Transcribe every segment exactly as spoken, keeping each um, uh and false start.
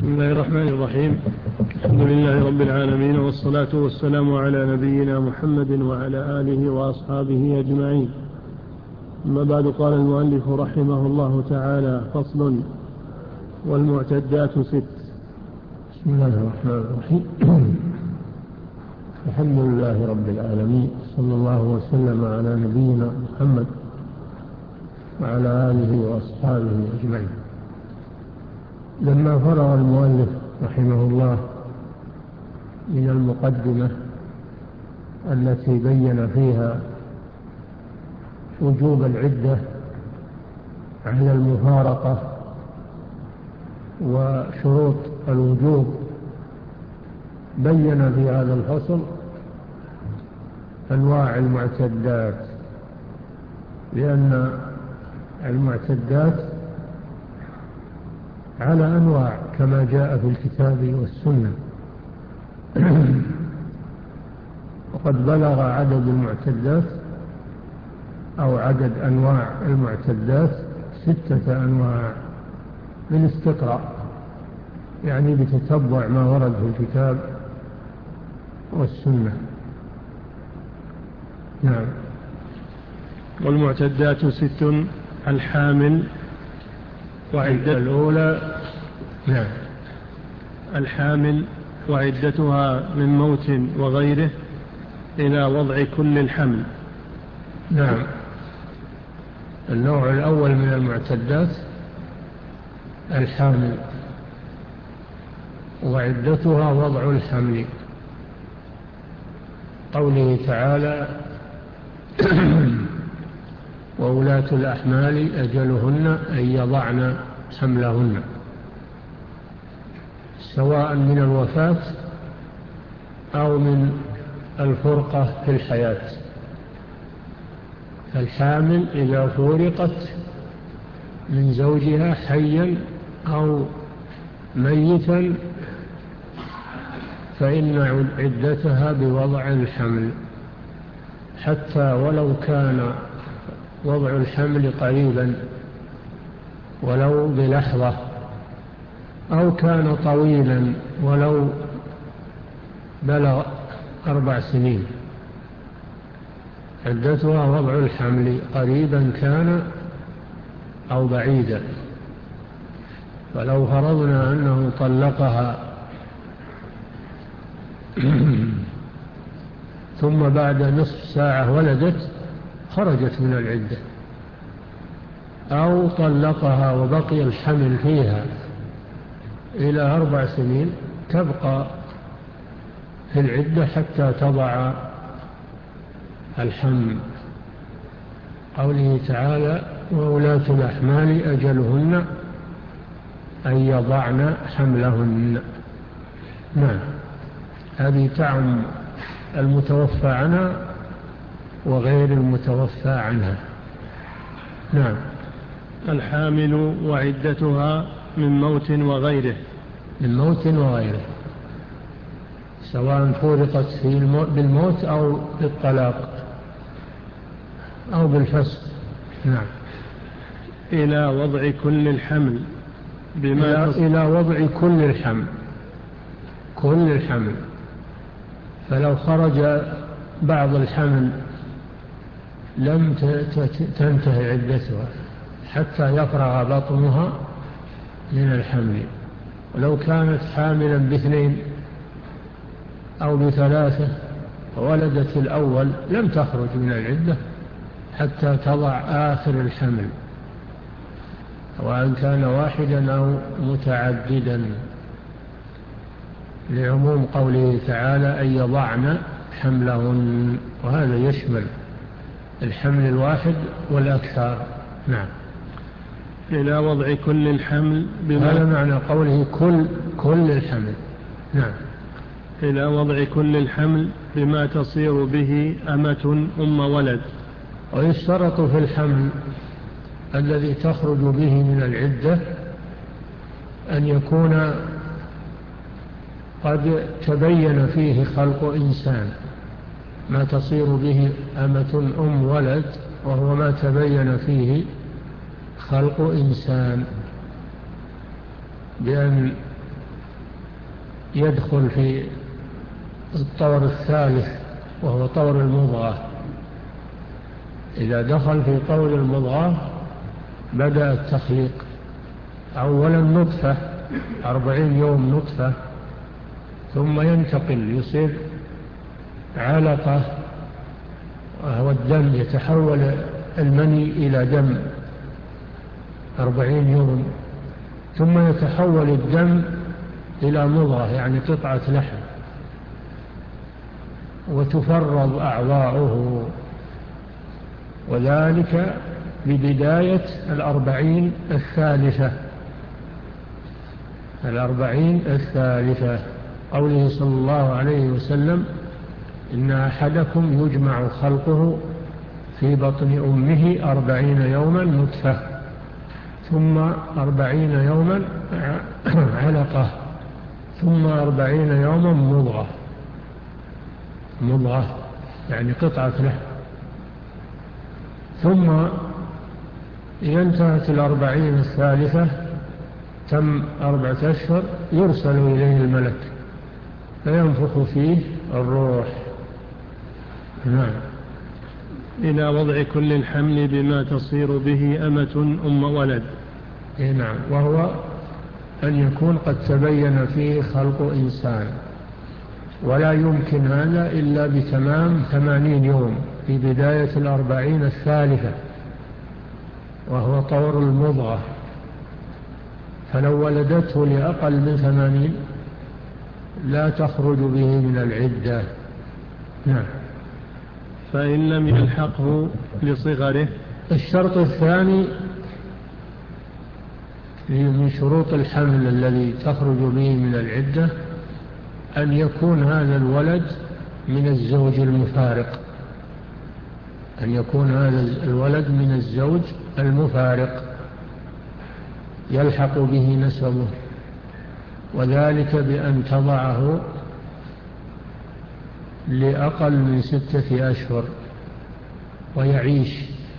بسم الله الرحمن الرحيم. الحمد لله رب العالمين، والصلاة والسلام على نبينا محمد وعلى آله وأصحابه أجمعين. أما بعد، قال المؤلف رحمه الله تعالى: فصل: والمعتدات ست. بسم الله الرحمن الرحيم. الحمد لله رب العالمين، صلى الله وسلم على نبينا محمد وعلى آله وأصحابه أجمعين. لما فرغ المؤلف رحمه الله من المقدمة التي بين فيها وجوب العدة على المفارقة وشروط الوجوب، بين في هذا الفصل أنواع المعتدات، لأن المعتدات على أنواع كما جاء في الكتاب والسنة. وقد بلغ عدد المعتدات أو عدد أنواع المعتدات ستة أنواع بالاستقراء، يعني بتتبع ما ورد في الكتاب والسنة. نعم. والمعتدات ست: الحامل وعدة الأولى نعم الحامل وعدتها من موت وغيره إلى وضع كل الحمل. نعم. النوع الأول من المعتدات الحامل وعدتها وضع الحمل، قوله تعالى: وولاة الأحمال أجلهن أن يضعن حملهن، سواء من الوفاة أو من الفرقة في الحياة. فالحامل إذا فورقت من زوجها حيا أو ميتا فإن عدتها بوضع الحمل، حتى ولو كان وضع الحمل قريبا ولو بلحظة، أو كان طويلا ولو بلغ أربع سنين، عدتها وضع الحمل قريبا كان أو بعيدا. فلو فرضنا أنه طلقها ثم بعد نصف ساعة ولدت، خرجت من العدة، أو طلقها وبقي الحمل فيها إلى أربع سنين، تبقى في العدة حتى تضع الحمل. قوله تعالى: وولاة الأحمال أجلهن أن يضعن حملهن. نعم. هذه تعم المتوفى عنها وغير المتوفى عنها. نعم. الحامل وعدتها من موت وغيره من موت وغيره، سواء فورقت في بالموت أو بالطلاق أو بالفسق. نعم. إلى وضع كل الحمل بما إلى, إلى وضع كل الحمل كل الحمل فلو خرج بعض الحمل لم تنتهي عدتها حتى يفرغ بطنها من الحمل. ولو كانت حاملا باثنين أو بثلاثة وولدت الأول لم تخرج من العدة حتى تضع آخر الحمل، وأن كان واحدا أو متعددا، لعموم قوله تعالى: أن يضعن حملهن، وهذا يشمل الحمل الواحد والأكثر. نعم. إلى وضع كل الحمل بما هذا معنى قوله كل كل الحمل. نعم. إلى وضع كل الحمل بما تصير به أمة أم ولد. ويشترط في الحمل الذي تخرج به من العدة أن يكون قد تبين فيه خلق إنسان، ما تصير به أمة أم ولد وهو ما تبين فيه خلق إنسان، بأن يدخل في الطور الثالث وهو طور المضغة. إذا دخل في طور المضغة بدأ التخليق، أولا نطفة أربعين يوم نطفة، ثم ينتقل يصير علقة وهو الدم، يتحول المني إلى دم أربعين يوم، ثم يتحول الدم إلى مضغة يعني قطعة لحم، وتفرض أعضاؤه، وذلك ببداية الأربعين الثالثة الأربعين الثالثة قوله صلى الله عليه وسلم: إن أحدكم يجمع خلقه في بطن أمه أربعين يوما نطفة، ثم أربعين يوما علقة، ثم أربعين يوما مضغة مضغة يعني قطعة لحم، ثم إذا انتهت الأربعين الثالثة تم أربعة أشهر يرسل إليه الملك فينفخ فيه الروح. نعم. إلى وضع كل الحمل بما تصير به أمة أم ولد. نعم، وهو أن يكون قد تبين فيه خلق إنسان، ولا يمكن هذا إلا بتمام ثمانين يوم في بداية الأربعين الثالثة وهو طور المضغة، فلو ولدته لأقل من ثمانين لا تخرج به من العدة. نعم. فإن لم يلحقه لصغره. الشرط الثاني من شروط الحمل الذي تخرج به من العدة أن يكون هذا الولد من الزوج المفارق أن يكون هذا الولد من الزوج المفارق يلحق به نسبه، وذلك بأن تضعه لأقل من ستة أشهر ويعيش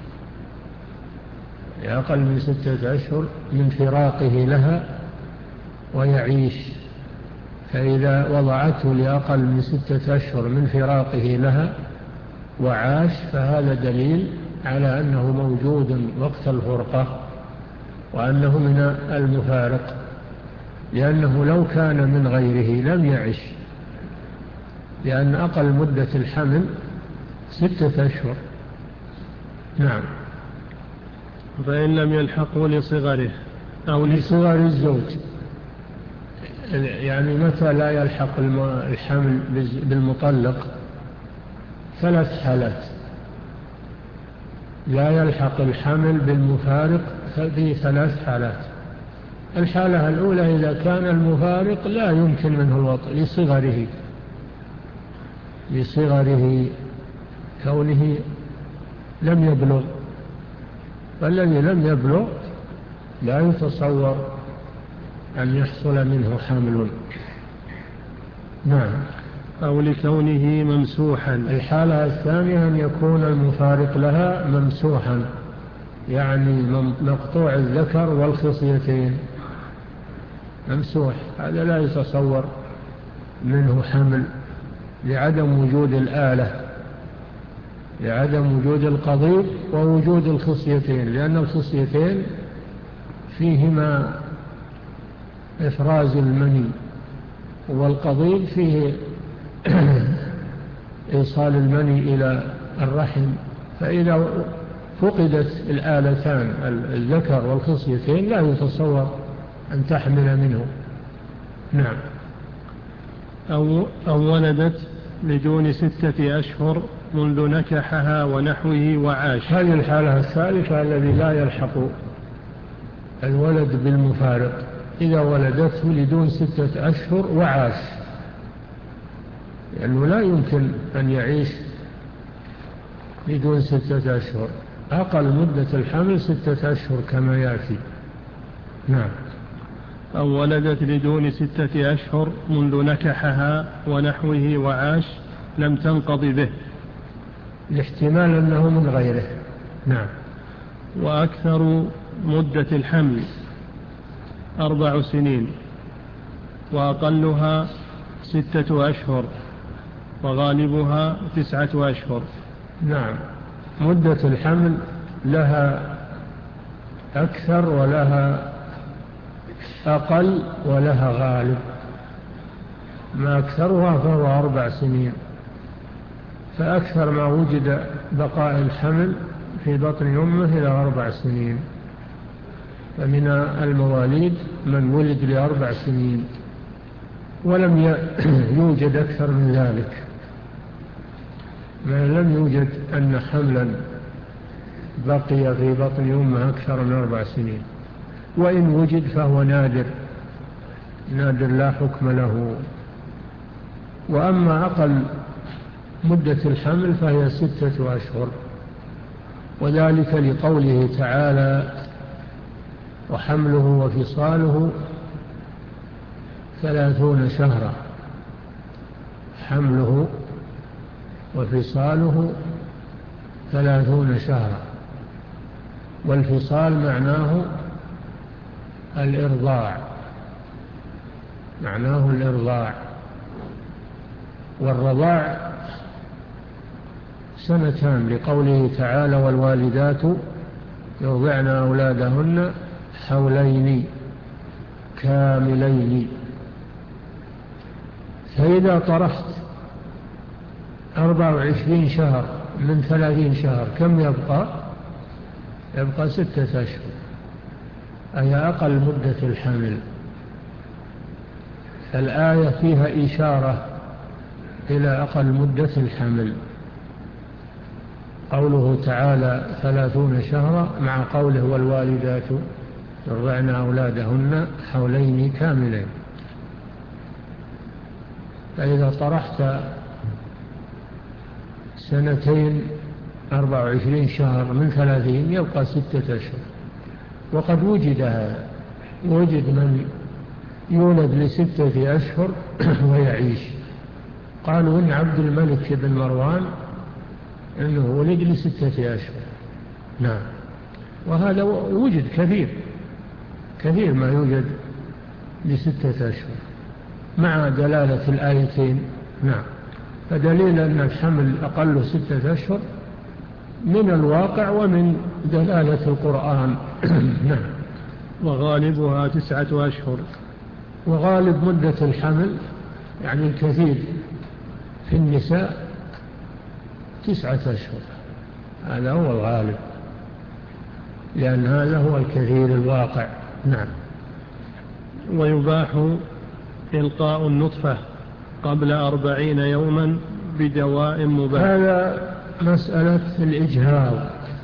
لأقل من ستة أشهر من فراقه لها ويعيش، فإذا وضعته لأقل من ستة أشهر من فراقه لها وعاش فهذا دليل على أنه موجود وقت الفرقة وأنه من المفارق، لأنه لو كان من غيره لم يعش، لأن أقل مدة الحمل ستة أشهر. نعم. فإن لم يلحقه لصغره أو لصغر الزوج، يعني متى لا يلحق الحمل بالمطلق؟ ثلاث حالات لا يلحق الحمل بالمفارق في ثلاث حالات. الحالة الأولى إذا كان المفارق لا يمكن منه الوطء لصغره لصغره كونه لم يبلغ، فالذي لم يبلغ لا يتصور أن يحصل منه حمل. نعم. أو لكونه ممسوحا. الحالة الثانية أن يكون المفارق لها ممسوحا، يعني مقطوع الذكر والخصيتين، ممسوح، هذا لا يتصور منه حمل لعدم وجود الآلة، لعدم وجود القضيب ووجود الخصيتين، لأن الخصيتين فيهما إفراز المني، والقضيب فيه إيصال المني إلى الرحم، فإذا فقدت الآلتان الذكر والخصيتين لا يتصور أن تحمل منه. نعم. أو, أو ولدت بدون ستة أشهر منذ نكحها ونحوه وعاش. هذه الحالة الثالثة الذي لا يلحق الولد بالمفارق، إذا ولدته لدون ستة أشهر وعاش، لأنه لا يمكن أن يعيش بدون ستة أشهر، أقل مدة الحمل ستة أشهر كما يأتي. نعم. أو ولدت لدون ستة أشهر منذ نكحها ونحوه وعاش لم تنقض به، الاحتمال أنه من غيره. نعم. وأكثر مدة الحمل أربع سنين وأقلها ستة أشهر وغالبها تسعة أشهر. نعم، مدة الحمل لها أكثر ولها أقل ولها غالب. ما أكثرها فهو أربع سنين، فأكثر ما وجد بقاء الحمل في بطن أمه إلى أربع سنين، فمن المواليد من ولد لأربع سنين ولم يوجد أكثر من ذلك، ما لم يوجد أن حملا بقي في بطن أمه أكثر من أربع سنين، وإن وجد فهو نادر نادر لا حكم له. وأما أقل مدة الحمل فهي ستة أشهر، وذلك لقوله تعالى: وحمله وفصاله ثلاثون شهرا. حمله وفصاله ثلاثون شهرا، والفصال معناه الإرضاع معناه الإرضاع والرضاع سنتان، لقوله تعالى: والوالدات يرضعن أولادهن حولين كاملين. فإذا طرحت أربع وعشرين شهر من ثلاثين شهر كم يبقى؟ يبقى ستة أشهر، أي أقل مدة الحمل. الآية فيها إشارة إلى أقل مدة الحمل، قوله تعالى ثلاثون شهرا مع قوله: والوالدات يرضعن أولادهن حولين كاملين. فإذا طرحت سنتين أربع وعشرين شهر من ثلاثين يبقى ستة أشهر. وقد وجد هذا، وجد من يولد لستة أشهر ويعيش. قالوا إن عبد الملك بن مروان إنه ولد لستة أشهر. نعم، وهذا وجد كثير كثير ما يوجد لستة أشهر مع دلالة الآيتين. نعم، فدليل أن الحمل أقل ستة أشهر من الواقع ومن دلالة القرآن. نعم. وغالبها تسعة أشهر. وغالب مدة الحمل يعني الكثير في النساء تسعة أشهر، هذا هو الغالب، لأن هذا هو الكثير الواقع. نعم. ويباح إلقاء النطفة قبل أربعين يوما بدواء مباح. هذا مسألة الإجهاض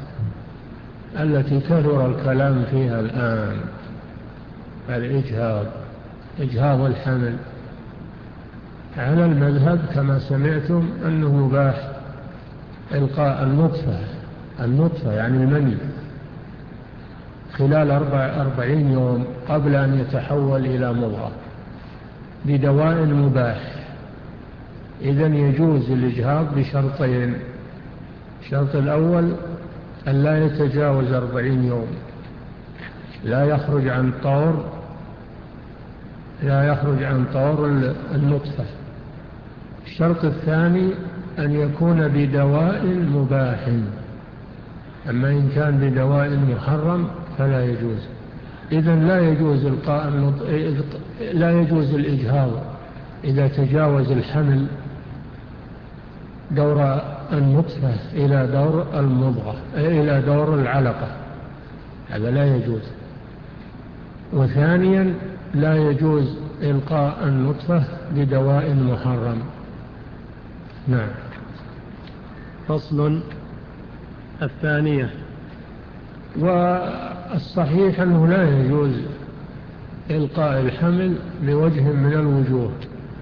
التي كثر الكلام فيها الآن، الإجهاض إجهاض الحمل. على المذهب كما سمعتم أنه يباح إلقاء النطفة النطفة يعني المني خلال أربع أربعين يوم قبل أن يتحول إلى مضغة بدواء مباح. إذن يجوز الإجهاض بشرطين: الشرط الأول أن لا يتجاوز أربعين يوم، لا يخرج عن طور لا يخرج عن طور النطفة. الشرط الثاني أن يكون بدواء مباح، أما إن كان بدواء محرم فلا يجوز. إذن لا يجوز إلقاء لا يجوز الإجهاض إذا تجاوز الحمل دور النطفة إلى دور المضغة إلى دور العلقة، هذا لا يجوز. وثانيا لا يجوز إلقاء النطفة بدواء محرم. نعم. فصل. الثانية. والصحيح أنه لا يجوز إلقاء الحمل بوجه من الوجوه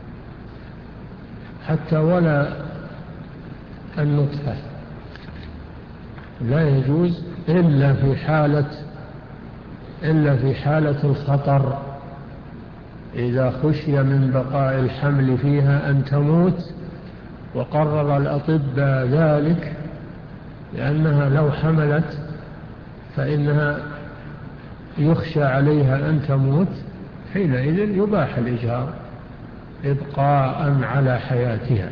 حتى ولا النطفة، لا يجوز إلا في حالة إلا في حالة الخطر، إذا خشي من بقاء الحمل فيها أن تموت وقرر الأطباء ذلك، لأنها لو حملت فإنها يخشى عليها أن تموت، حينئذ يباح الإجهاض إبقاء على حياتها.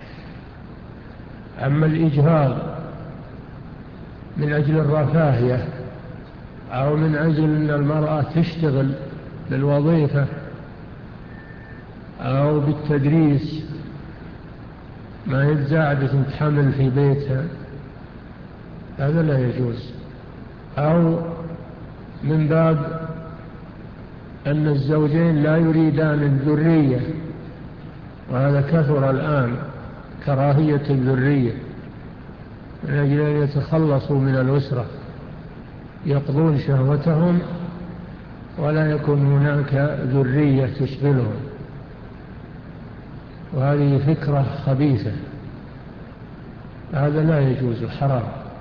أما الإجهاض من أجل الرفاهية أو من أجل أن المرأة تشتغل بالوظيفة أو بالتدريس، ما هي زاعدة تحمل في بيتها، هذا لا يجوز. أو من باب أن الزوجين لا يريدان الذرية، وهذا كثر الآن، كراهية الذرية، من أجل أن يتخلصوا من الأسرة، يقضون شهوتهم ولا يكون هناك ذرية تشغلهم، وهذه فكرة خبيثة، هذا لا يجوز، حرام.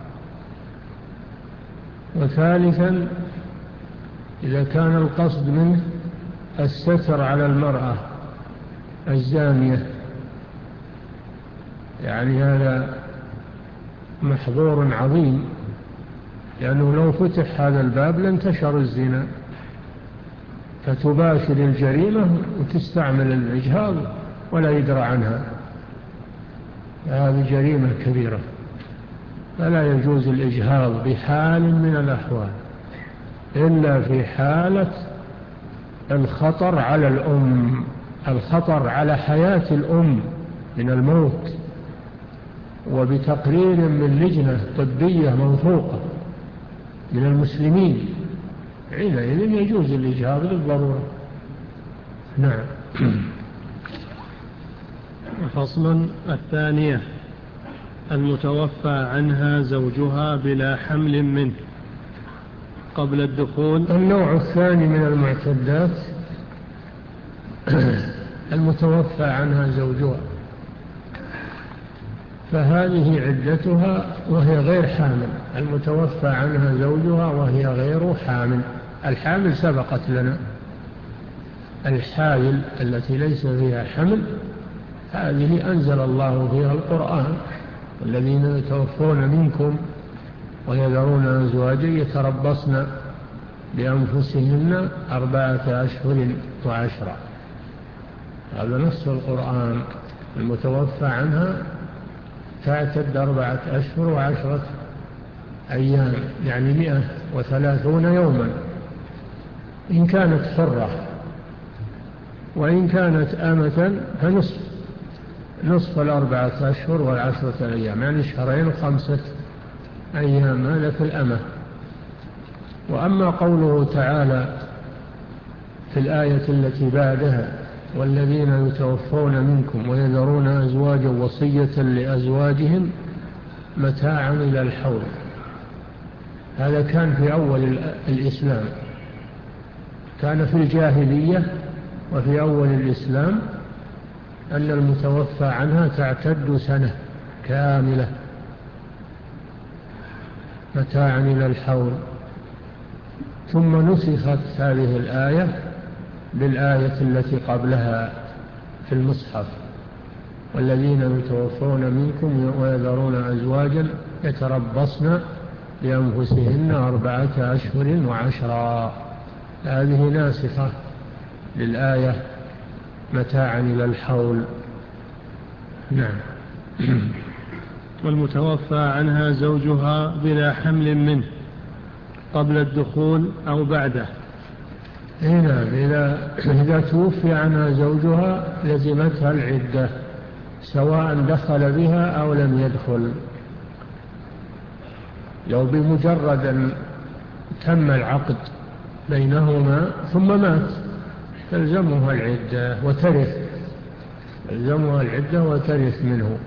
وثالثا إذا كان القصد منه الستر على المرأة الزانية، يعني هذا محظور عظيم، لأنه لو فتح هذا الباب لانتشر الزنا، فتباشر الجريمة وتستعمل الإجهاض ولا يدرى عنها، هذه جريمة كبيرة، فلا يجوز الإجهاض بحال من الأحوال إلا في حالة الخطر على الأم، الخطر على حياة الأم من الموت، وبتقرير من لجنة طبية موثوقة من المسلمين، حينئذ يجوز الإجهاض للضرورة. نعم. فصل الثانية: المتوفى عنها زوجها بلا حمل منه قبل الدخول. النوع الثاني من المعتدات المتوفى عنها زوجها، فهذه عدتها وهي غير حامل. المتوفى عنها زوجها وهي غير حامل، الحامل سبقت لنا، الحائل التي ليس فيها حمل هذه أنزل الله فيها القرآن: الذين يتوفون منكم ويذرون أزواجا يتربصن بأنفسهن أربعة أشهر وعشرة، هذا نص القرآن. المتوفى عنها تعتد أربعة أشهر وعشرة أيام، يعني مئة وثلاثون يوما إن كانت حرة، وإن كانت آمة فنصف نصف الأربعة أشهر والعشرة أيام، يعني شهرين وخمسة أيام، هذا في الأمة. وأما قوله تعالى في الآية التي بعدها: والذين يتوفون منكم ويذرون أزواجا وصية لأزواجهم متاعا إلى الحول، هذا كان في أول الإسلام، كان في الجاهلية وفي أول الإسلام أن المتوفى عنها تعتد سنة كاملة متاعا إلى الحول. ثم نسخت هذه الآية بالآية التي قبلها في المصحف: والذين يتوفون منكم ويذرون أزواجا يتربصن بأنفسهن أربعة أشهر وعشرا، هذه ناسخة للآية متاعا إلى الحول. نعم. والمتوفى عنها زوجها بلا حمل منه قبل الدخول أو بعده. هنا إذا, إذا توفي عنها زوجها لزمتها العدة، سواء دخل بها أو لم يدخل. لو بمجرد أن تم العقد بينهما ثم مات تلزمها العدة وترث، تلزمها العدة وترث منه.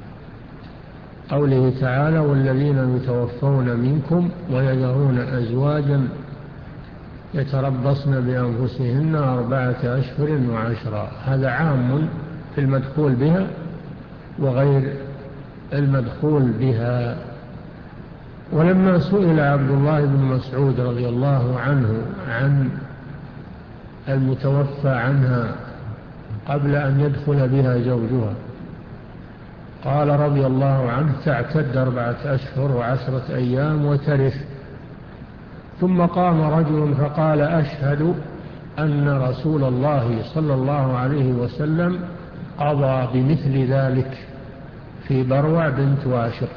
قوله تعالى: والذين يتوفون منكم ويذرون أزواجا يتربصن بأنفسهن أربعة أشهر وعشرا، هذا عام في المدخول بها وغير المدخول بها. ولما سئل عبد الله بن مسعود رضي الله عنه عن المتوفى عنها قبل أن يدخل بها زوجها قال رضي الله عنه: تعتد أربعة أشهر وعشرة أيام وترث. ثم قام رجل فقال: أشهد أن رسول الله صلى الله عليه وسلم قضى بمثل ذلك في بروع بنت واشق،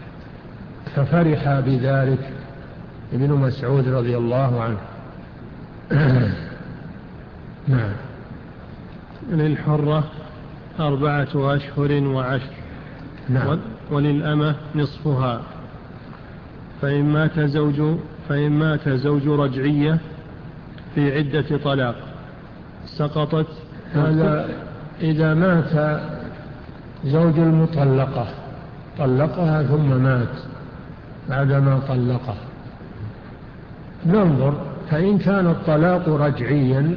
ففرح بذلك ابن مسعود رضي الله عنه. نعم. للحرة أربعة أشهر وعشر. نعم. وللأمة نصفها. فإن مات زوج فإن مات زوج رجعية في عدة طلاق سقطت. هذا إذا مات زوج المطلقة، طلقها ثم مات بعدما طلقه، ننظر، فإن كان الطلاق رجعيا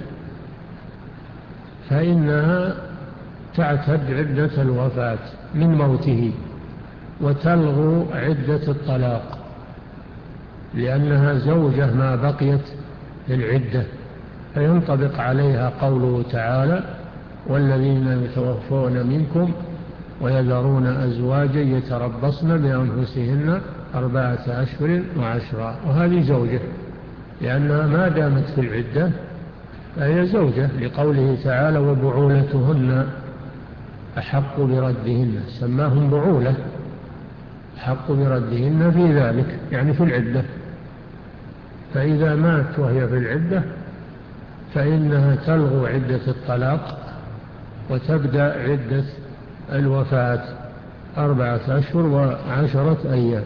فإنها تعتد عدة الوفاة من موته وتلغو عدة الطلاق، لأنها زوجة ما بقيت للعدة، فينطبق عليها قوله تعالى: والذين يتوفون منكم ويذرون أزواجا يتربصن بأنفسهن أربعة أشهر وعشرا، وهذه زوجة، لأنها ما دامت في العدة فهي زوجة، لقوله تعالى: وبعولتهن أحق بردهن، سماهم بعولة، أحق بردهن في ذلك، يعني في العدة. فإذا مات وهي في العدة فإنها تلغو عدة الطلاق وتبدأ عدة الوفاة أربعة أشهر وعشرة أيام.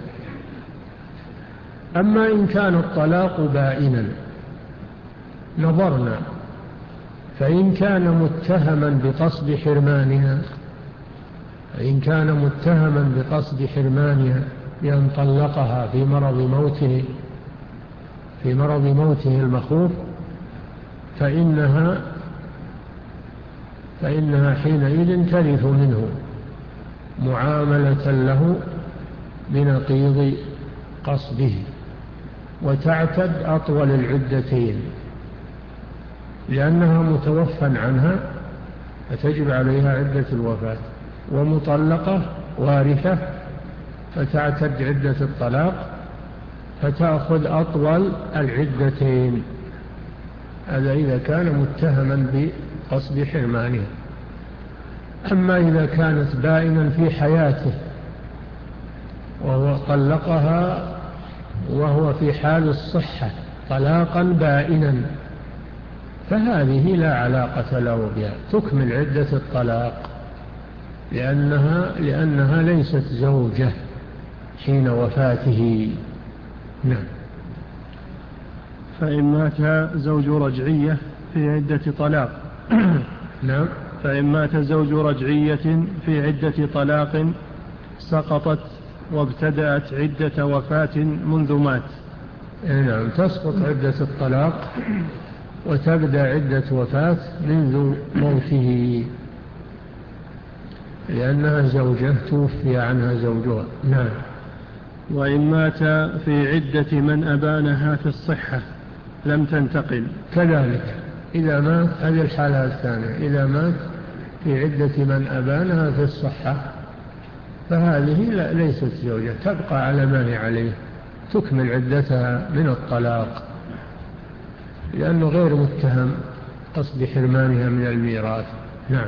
أما إن كان الطلاق بائنا نظرنا، فإن كان متهما بقصد حرمانها فإن كان متهما بقصد حرمانها بأن طلقها في مرض موته في مرض موته المخوف فإنها فإنها حينئذ ترث منه معاملة له بنقيض قصده، وتعتد أطول العدتين، لأنها متوفى عنها فتجب عليها عدة الوفاة، ومطلقة وارثة فتعتد عدة الطلاق فتأخذ أطول العدتين. هذا إذا كان متهما بقصد حرمانها. أما إذا كانت بائنا في حياته وهو طلقها وهو في حال الصحة طلاقا بائنا فهذه لا علاقة له بها، تكمل عدة الطلاق، لأنها, لأنها ليست زوجة حين وفاته. نعم. فإن مات زوج رجعية في عدة طلاق نعم. فإن مات زوج رجعية في عدة طلاق سقطت وابتدأت عدة وفاة منذ مات. نعم، تسقط عدة الطلاق وتبدأ عدة وفاة منذ موته، لأنها زوجة توفي عنها زوجها. نعم. وإن مات في عدة من أبانها في الصحة لم تنتقل. كذلك إذا مات، هذه الحالة الثانية، إذا مات في عدة من أبانها في الصحة فهذه ليست زوجة، تبقى على ما هي عليه، تكمل عدتها من الطلاق، لأنه غير متهم قصد حرمانها من الميراث. نعم.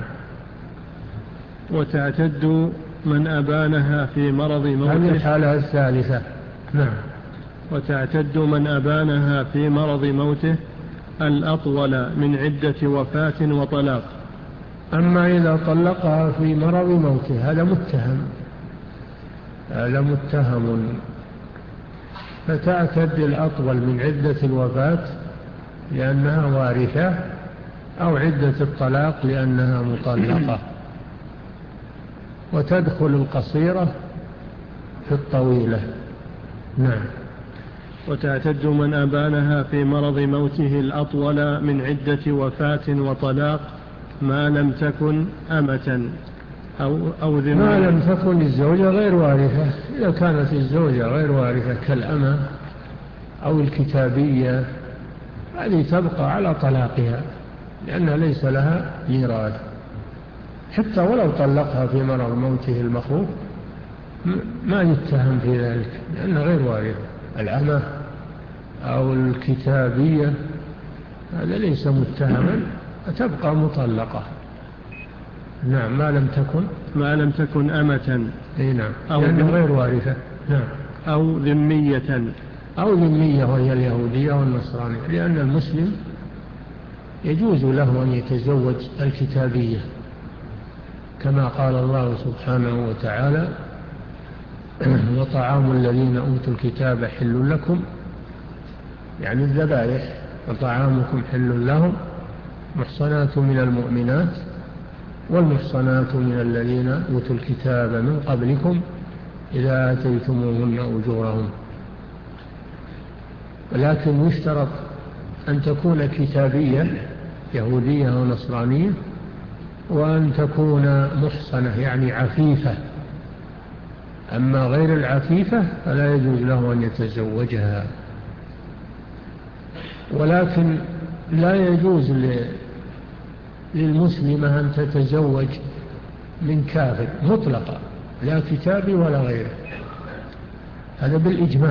وتعتد من أبانها في مرض موته. هذه الحالة الثالثة. نعم. وتعتد من أبانها في مرض موته الأطول من عدة وفاة وطلاق. أما إذا طلقها في مرض موته هذا متهم هذا متهم فتعتد الأطول من عدة الوفاة لأنها وارثة، أو عدة الطلاق لأنها مطلقة، وتدخل القصيرة في الطويلة. نعم. وتعتد من أبانها في مرض موته الأطول من عدة وفاة وطلاق ما لم تكن أمة أو, أو ذمة. ما لم تكن الزوجة غير وارثة. إذا كانت الزوجة غير وارثة كالأمة أو الكتابية هذه تبقى على طلاقها لأنها ليس لها ميراث، حتى ولو طلقها في مرض موته المخوف ما يتهم في ذلك لأنها غير وارثة. الأمة أو الكتابية هذا ليس متهما، تبقى مطلقة. نعم، ما لم تكن ما لم تكن أمة. اي نعم، أو لأنها غير وارثة. نعم. أو ذمية. أو ذمية وهي اليهودية والنصرانية، لأن المسلم يجوز له أن يتزوج الكتابية، كما قال الله سبحانه وتعالى: وطعام الذين أوتوا الكتاب حل لكم، يعني الذبائح، وطعامكم حل لهم، محصنات من المؤمنات والمحصنات من الذين أوتوا الكتاب من قبلكم إذا آتيتموهن أجورهم. ولكن يشترط أن تكون كتابية يهودية أو نصرانية، وأن تكون محصنة يعني عفيفة. أما غير العفيفة فلا يجوز له أن يتزوجها. ولكن لا يجوز للمسلمة أن تتزوج من كافر مطلقا، لا كتابي ولا غيره. هذا بالإجماع،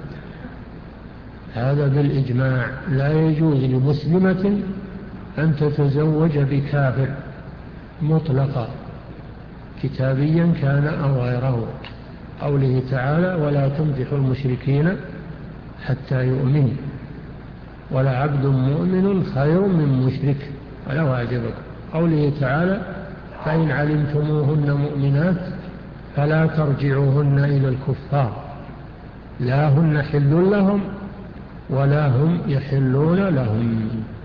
هذا بالإجماع لا يجوز لمسلمة أن تتزوج بكافر مطلقا، كتابيا كان أو غيره. قوله تعالى: ولا تنكحوا المشركين حتى يؤمنوا ولا عبد مؤمن خير من مشرك ولو أعجبكم. قوله تعالى: فإن علمتموهن مؤمنات فلا ترجعوهن إلى الكفار لا هن حل لهم ولا هم يحلون لهم.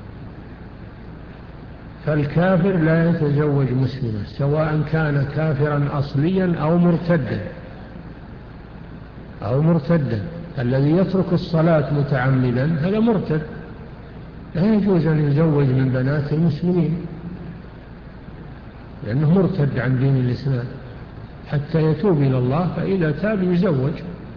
فالكافر لا يتزوج مسلمة، سواء كان كافرا أصليا أو مرتدا أو مرتدا. الذي يترك الصلاة متعمدا هذا مرتد، لا يجوز أن يزوج من بنات المسلمين لأنه مرتد عن دين الإسلام حتى يتوب إلى الله، فإذا تاب يزوج.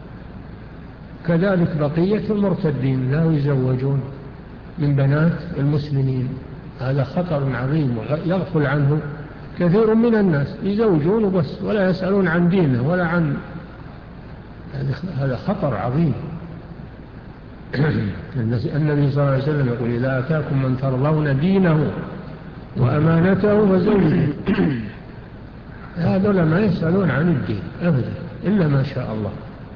كذلك بقية المرتدين لا يزوجون من بنات المسلمين. هذا خطر عظيم يغفل عنه كثير من الناس، يزوجون بس ولا يسألون عن دينه ولا عن، هذا خطر عظيم. النبي صلى الله عليه وسلم يقول: إذا أتاكم من ترضون دينه وأمانته فزوجوه. هذول ما يسألون عن الدين أبدا إلا ما شاء الله،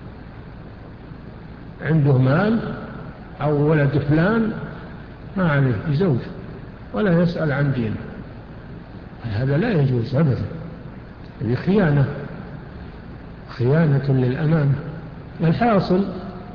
عنده مال أو ولد فلان ما عليه يزوج ولا يسأل عن دينه. هذا لا يجوز أبدا، هذه خيانة، خيانة للأمانة. الحاصل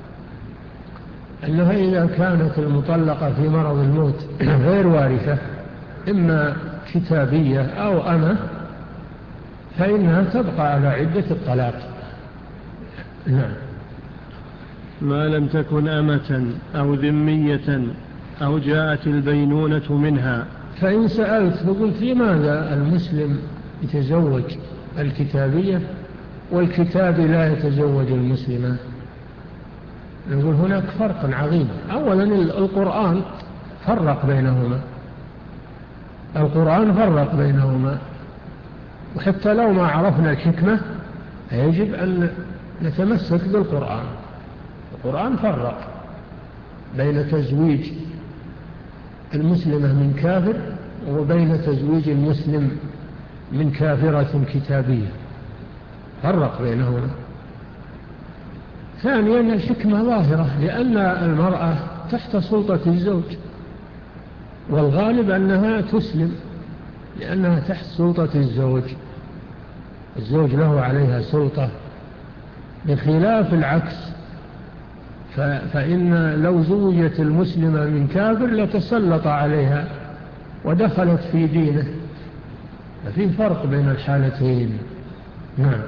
أنها إذا كانت المطلقة في مرض الموت غير وارثة، إما كتابية أو أمة، فإنها تبقى على عدة الطلاق. نعم. ما لم تكن أمة أو ذمية أو جاءت البينونة منها. فإن سألت فقلت: لماذا المسلم يتزوج الكتابية والكتاب لا يتزوج المسلمة؟ نقول هناك فرق عظيم. أولا القرآن فرق بينهما، القرآن فرق بينهما، وحتى لو ما عرفنا الحكمة يجب أن نتمسك بالقرآن. القرآن فرق بين تزويج المسلمة من كافر وبين تزويج المسلم من كافرة كتابية، فرق بينهما. ثانيا الحكمة ظاهرة، لأن المرأة تحت سلطة الزوج، والغالب أنها تسلم لأنها تحت سلطة الزوج، الزوج له عليها سلطة، بخلاف العكس. فإن لو زوجت المسلمة من كافر لتسلط عليها ودخلت في دينه، ففي فرق بين الحالتين. نعم.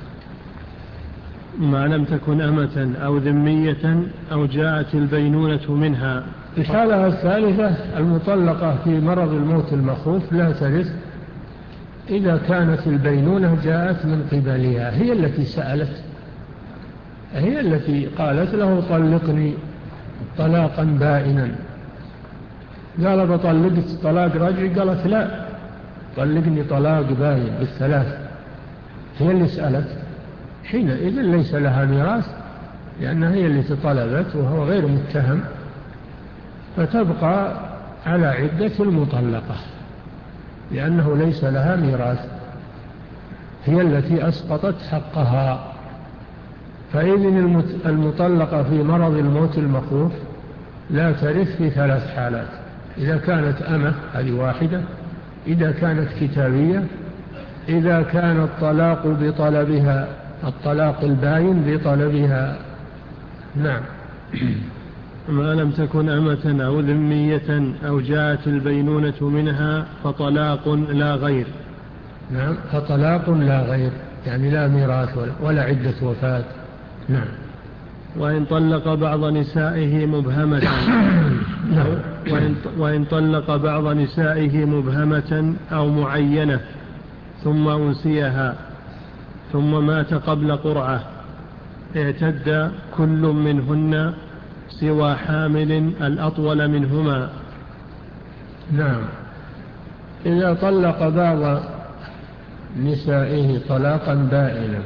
ما لم تكن أمة أو ذمية أو جاءت البينونة منها. الحالة الثالثة المطلقة في مرض الموت المخوف لا ترث إذا كانت البينونة جاءت من قبلها، هي التي سألت، هي التي قالت له: طلقني طلاقا بائنا. قال: بطلقت طلاق رجعي؟ قالت: لا، طلقني طلاق بائن بالثلاث. هي اللي سألت، حينئذ ليس لها ميراث لأنها هي التي طلبت وهو غير متهم، فتبقى على عدة المطلقة، لأنه ليس لها ميراث، هي التي أسقطت حقها. فإذن المطلقة في مرض الموت المخوف لا ترث في ثلاث حالات: إذا كانت أمة هذه واحدة، إذا كانت كتابية، إذا كان الطلاق بطلبها، الطلاق الباين بطلبها. نعم. ما لم تكن أمة أو ذمية أو جاءت البينونة منها فطلاق لا غير. نعم، فطلاق لا غير، يعني لا ميراث ولا عدة وفاة. نعم. وإن طلق بعض نسائه مبهمة وإن, وإن طلق بعض نسائه مبهمة أو معينة ثم أنسيها ثم مات قبل قرعة اعتد كل منهن سوى حامل الأطول منهما. نعم. إذا طلق بعض نسائه طلاقا بائنا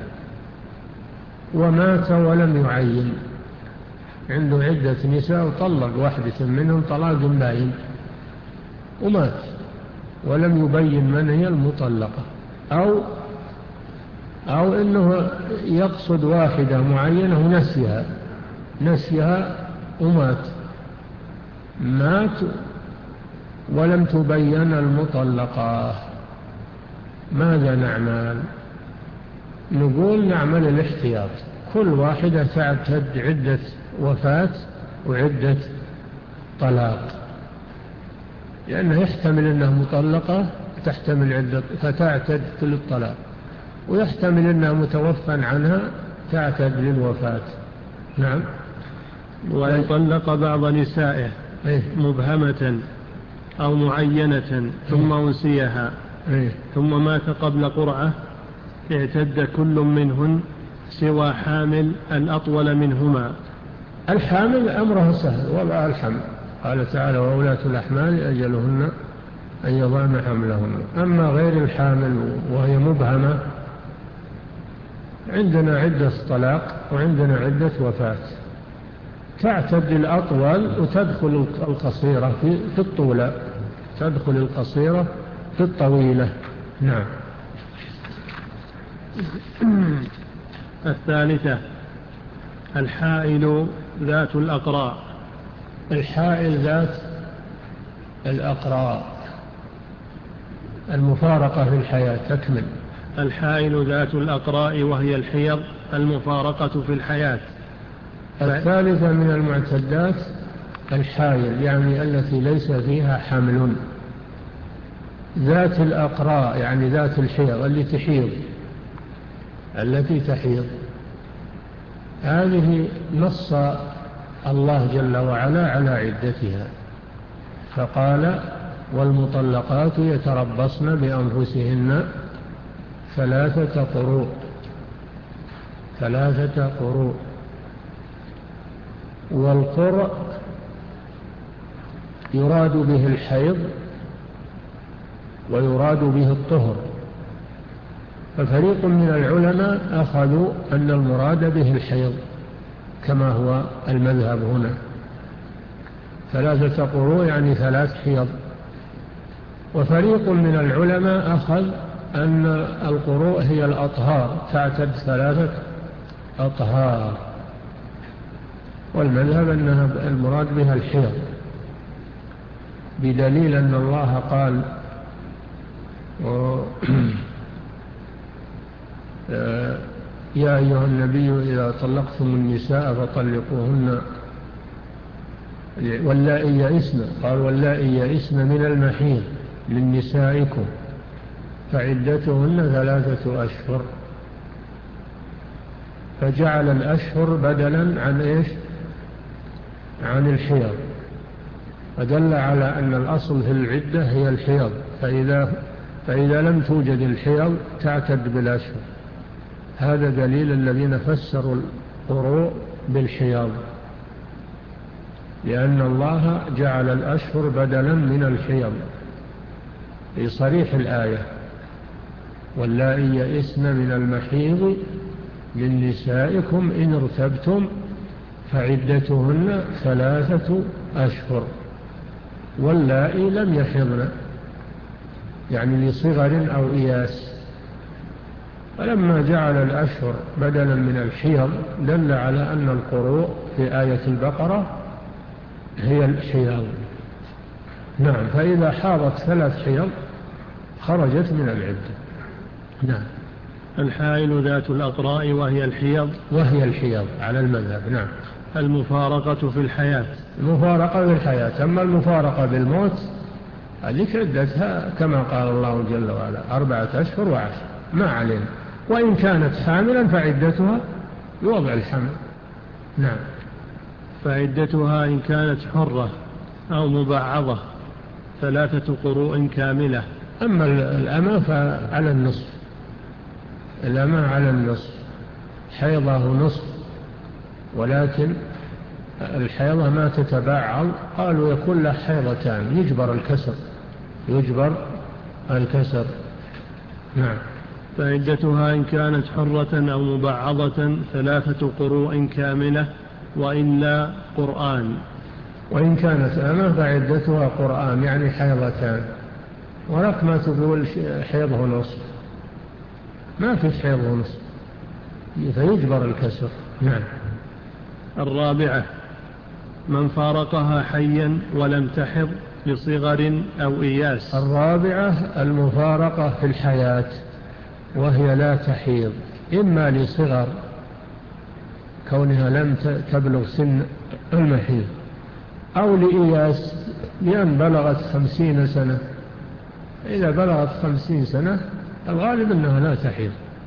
ومات ولم يعين، عنده عدة نساء وطلق واحدة منهم طلاق بائن ومات ولم يبين من هي المطلقة، أو أو إنه يقصد واحدة معينة ونسيها نسيها ومات مات ولم تبين المطلقة، ماذا نعمل؟ نقول نعمل الاحتياط، كل واحدة تعتد عدة وفاة وعدة طلاق، لأنه يحتمل أنها مطلقة تحتمل عدة فتعتد كل الطلاق، ويحتمل أنها متوفى عنها تعتد للوفاة. نعم. وإن طلق بعض نسائه مبهمة أو معينة ثم أنسيها ثم مات قبل قرعة اعتد كل منهن سوى حامل الأطول منهما. الحامل أمره سهل، وضع الحمل، قال تعالى: وأولاة الأحمال أجلهن أن يضعن حملهن. أما غير الحامل وهي مبهمة عندنا عدة طلاق وعندنا عدة وفاة، تعتد الأطول وتدخل القصيرة في الطولة، تدخل القصيرة في الطويلة. نعم. الثالثة الحائل ذات الأقراء. الحائل ذات الأقراء المفارقة في الحياة. تكمل. الحائل ذات الأقراء وهي الحيض المفارقة في الحياة. الثالثة من المعتدات الحائل، يعني التي ليس فيها حمل. ذات الأقراء يعني ذات الحيض، اللي تحيض التي تحيض، هذه نص الله جل وعلا على عدتها، فقال: والمطلقات يتربصن بأنفسهن ثلاثة قروء. ثلاثة قروء. والقرء يراد به الحيض ويراد به الطهر، ففريق من العلماء أخذوا أن المراد به الحيض كما هو المذهب هنا، ثلاثة قروء يعني ثلاث حيض. وفريق من العلماء أخذ أن القروء هي الأطهار، تعتد ثلاثة أطهار، والمذهب أنها المراد بها الحيض، بدليل أن الله قال: يا أيها النبي إذا طلقتم النساء فطلقوهن واللائي يئسن، قال: واللائي يئسن من المحيض من نسائكم فعدتهن ثلاثة أشهر، فجعل الأشهر بدلا عن إيش؟ عن الحيض، فدل على أن الأصل في العدة هي الحيض، فإذا, فإذا لم توجد الحيض تعتد بالأشهر. هذا دليل الذين فسروا القروء بالحيض، لأن الله جعل الأشهر بدلا من الحيض في صريح الآية: واللائي يئسن من المحيض من نسائكم إن ارتبتم فعدتهن ثلاثة أشهر. واللائي لم يحضن، يعني لصغر أو إياس. فلما جعل الأشهر بدلا من الحيض دل على أن القروء في آية البقرة هي الحيض. نعم. فإذا حاضت ثلاث حيض خرجت من العدة. نعم. الحائل ذات الأقراء وهي الحيض وهي الحيض على المذهب. نعم. المفارقة في الحياة. المفارقة في الحياة. أما المفارقة بالموت هذه عدتها كما قال الله جل وعلا أربعة أشهر وعشر، ما علينا. وإن كانت حاملا فعدتها بوضع الحمل. نعم. فعدتها إن كانت حرة أو مبعضة ثلاثة قروء كاملة. أما الأمة فعلى النصف، الأمة على النصف، حيضه نصف، ولكن الحيضة ما تتبعض، قالوا يكون له حيضتان يجبر الكسر، يجبر الكسر. نعم. فعدتها إن كانت حرة أو مبعضة ثلاثة قروء كاملة وإلا قرآن. وإن كانت أمة فعدتها قرآن، يعني حيضتان. ولك ما تقول حيضه نصف، ما في حيضه نصف، فيجبر الكسر. نعم. الرابعة من فارقها حيا ولم تحض لصغر أو إياس. الرابعة المفارقة في الحياة وهي لا تحيض، إما لصغر كونها لم تبلغ سن المحيض، أو لإياس لأن بلغت خمسين سنة. إذا بلغت خمسين سنة الغالب أنها لا تحيض،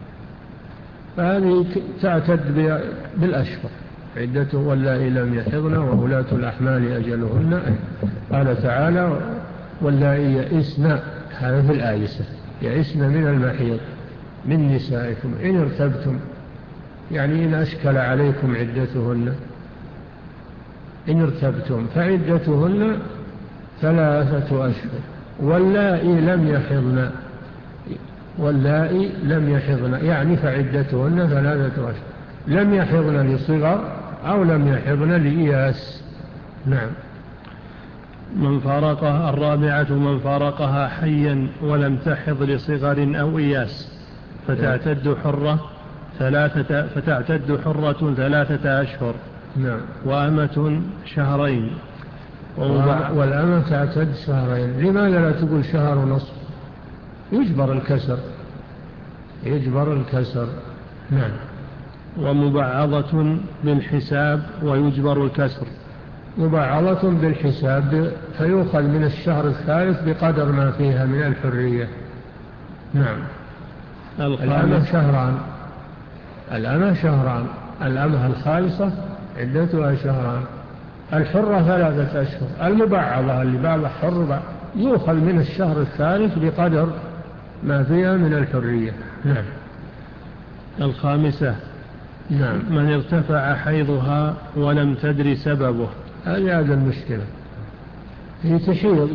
فهذه تعتد بالأشهر عدته واللائي لم يحضن وولاة الأحمال أجلهن. قال تعالى واللائي يئسن، هذا في الآية، يئسن من المحيض من نسائكم إن ارتبتم، يعني إن أشكل عليكم عدتهن، إن ارتبتم فعدتهن ثلاثة أشهر. واللائي لم يحضن، واللائي لم يحضن يعني فعدتهن ثلاثة أشهر، لم يحضن لصغر أو لم يحضن لإياس. نعم. من فارقها. الرابعة من فارقها حيا ولم تحض لصغر أو إياس فتعتد حرة ثلاثة فتعتد حرة ثلاثة أشهر. نعم. وأمة شهرين. والأمة تعتد شهرين. لماذا لا تقول شهر ونصف؟ يجبر الكسر، يجبر الكسر. نعم. ومبعضة بالحساب ويجبر الكسر. مبعضة بالحساب فيؤخذ من الشهر الثالث بقدر ما فيها من الحرية. نعم. الأمة شهران، الأمة شهران، الأمة الخالصة عدتها شهران، الحرة ثلاثة أشهر، المبعضة اللي بعض حر يؤخذ من الشهر الثالث بقدر ما فيها من الحرية. نعم. الخامسة. نعم. من ارتفع حيضها ولم تدري سببه. هذه هذا المشكلة، هي تحيض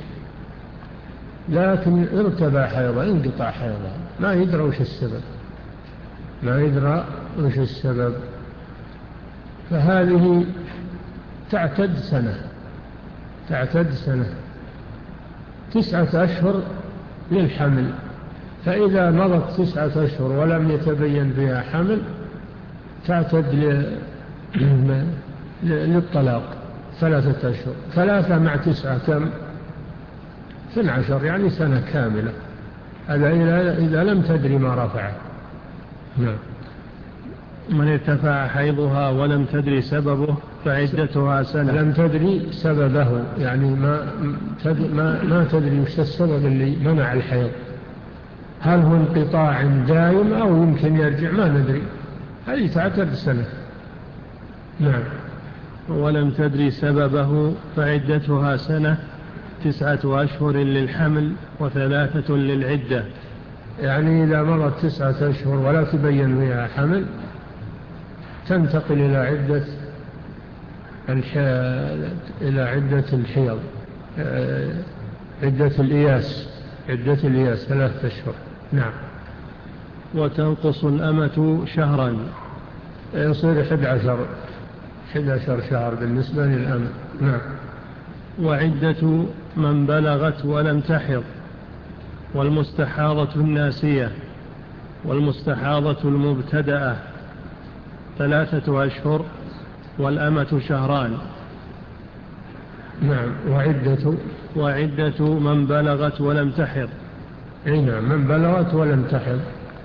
لكن ارتفع حيضها، انقطع حيضها، ما يدرى وش السبب، ما يدرى وش السبب، فهذه تعتد سنة، تعتد سنة تسعة أشهر للحمل. فإذا مضت تسعة أشهر ولم يتبين فيها حمل تعتد للطلاق ثلاثة أشهر. ثلاثة مع تسعة كم؟ اثنى عشر، يعني سنة كاملة. هذا إذا لم تدري ما رفعه. نعم. من ارتفع حيضها ولم تدري سببه فعدتها سنة. لم تدري سببه يعني ما ما ما تدري وش السبب اللي منع الحيض، هل هو انقطاع دائم أو يمكن يرجع، ما ندري، هذه تعتد سنة. نعم. ولم تدري سببه فعدتها سنة، تسعة أشهر للحمل وثلاثة للعدة. يعني إذا مرت تسعة أشهر ولا تبين فيها حمل تنتقل إلى عدة إلى عدة الحيض، عدة الإياس، عدة الإياس ثلاثة أشهر. نعم. وتنقص الأمة شهرا، يصير أحد عشر أحد عشر شهر بالنسبة للأمة. نعم. وعدة من بلغت ولم تحض، والمستحاضة الناسية، والمستحاضة المبتدأة ثلاثة أشهر، والأمة شهران. نعم. وعدة وعدة من بلغت ولم تحض. نعم، من بلغت ولم تحض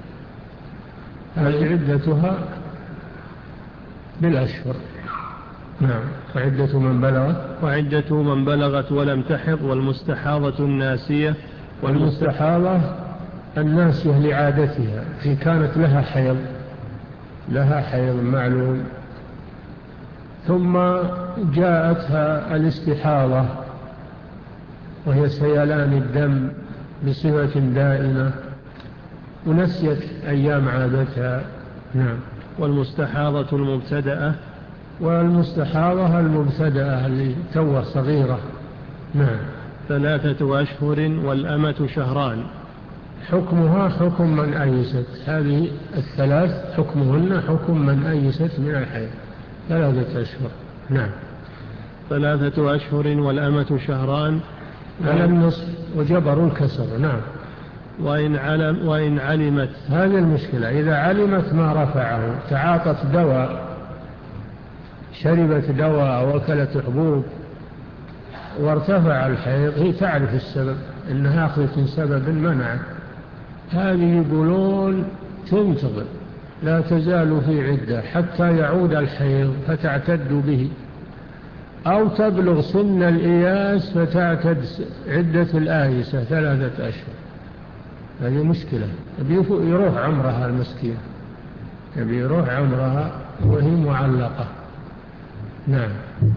هذه عدتها بالأشهر. نعم. وعدة من بلغت وعدة من بلغت ولم تحض، والمستحاضة الناسية. والمستحاضة الناسية لعادتها، في كانت لها حيض لها حيض معلوم، ثم جاءتها الاستحاضة وهي سيلان الدم بصفة دائمة، ونسيت أيام عادتها. نعم. والمستحاضة المبتدأة. والمستحاضة المبتدأة اللي توه صغيرة. نعم. ثلاثة أشهر، والأمة شهران. حكمها حكم من أيست. هذه الثلاث حكمهن حكم من أيست من الحيض، ثلاثة أشهر. نعم. ثلاثة أشهر والأمة شهران على النصف وجبروا الكسر. نعم. وإن, علم وإن علمت. هذه المشكلة، إذا علمت ما رفعه، تعاطت دواء، شربت دواء أو أكلت حبوب وارتفع الحيض، هي تعرف السبب إنها أخذت سبب منع، هذه يقولون تنتظر، لا تزال في عدة حتى يعود الحيض فتعتد به، أو تبلغ سن الإياس فتعتد عدة الآيسة ثلاثة أشهر. هذه مشكلة، يروح عمرها المسكين، يبي يروح عمرها وهي معلقة. نعم.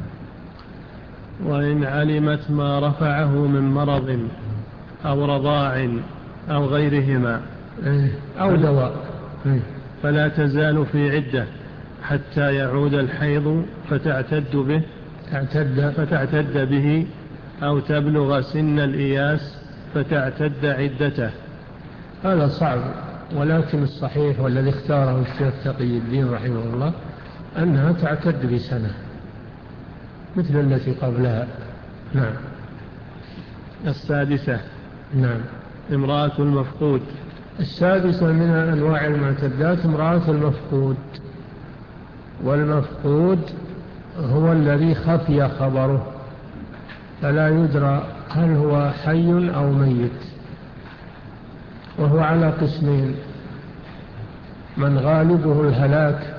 وإن علمت ما رفعه من مرض أو رضاع أو غيرهما أو دواء فلا تزال في عدة حتى يعود الحيض فتعتد به تعتد فتعتد به أو تبلغ سن الإياس فتعتد عدته. هذا صعب، ولكن الصحيح والذي اختاره الشيخ تقي الدين رحمه الله أنها تعتد بسنة مثل التي قبلها. نعم. السادسة. نعم. امرأة المفقود. السادسة من أنواع المعتدات امرأة المفقود، والمفقود هو الذي خفي خبره فلا يدرى هل هو حي أو ميت، وهو على قسمين: من غالبه الهلاك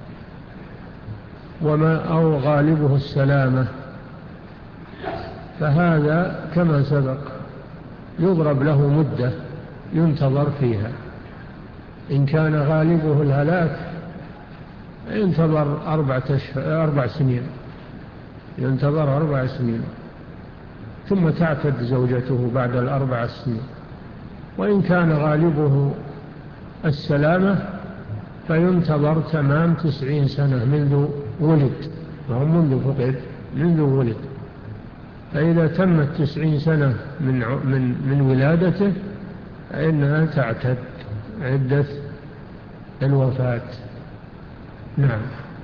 وما أو غالبه السلامة، فهذا كما سبق يضرب له مدة ينتظر فيها. إن كان غالبه الهلاك ينتظر أربعة أربع سنين ينتظر أربع سنين ثم تعتد زوجته بعد الأربع سنين. وإن كان غالبه السلامة فينتظر تمام تسعين سنة منذ ولد، وهم منذ فقد منذ ولد. فإذا تمت تسعين سنة من من من ولادته فإنها تعتد عدة الوفاة. نعم.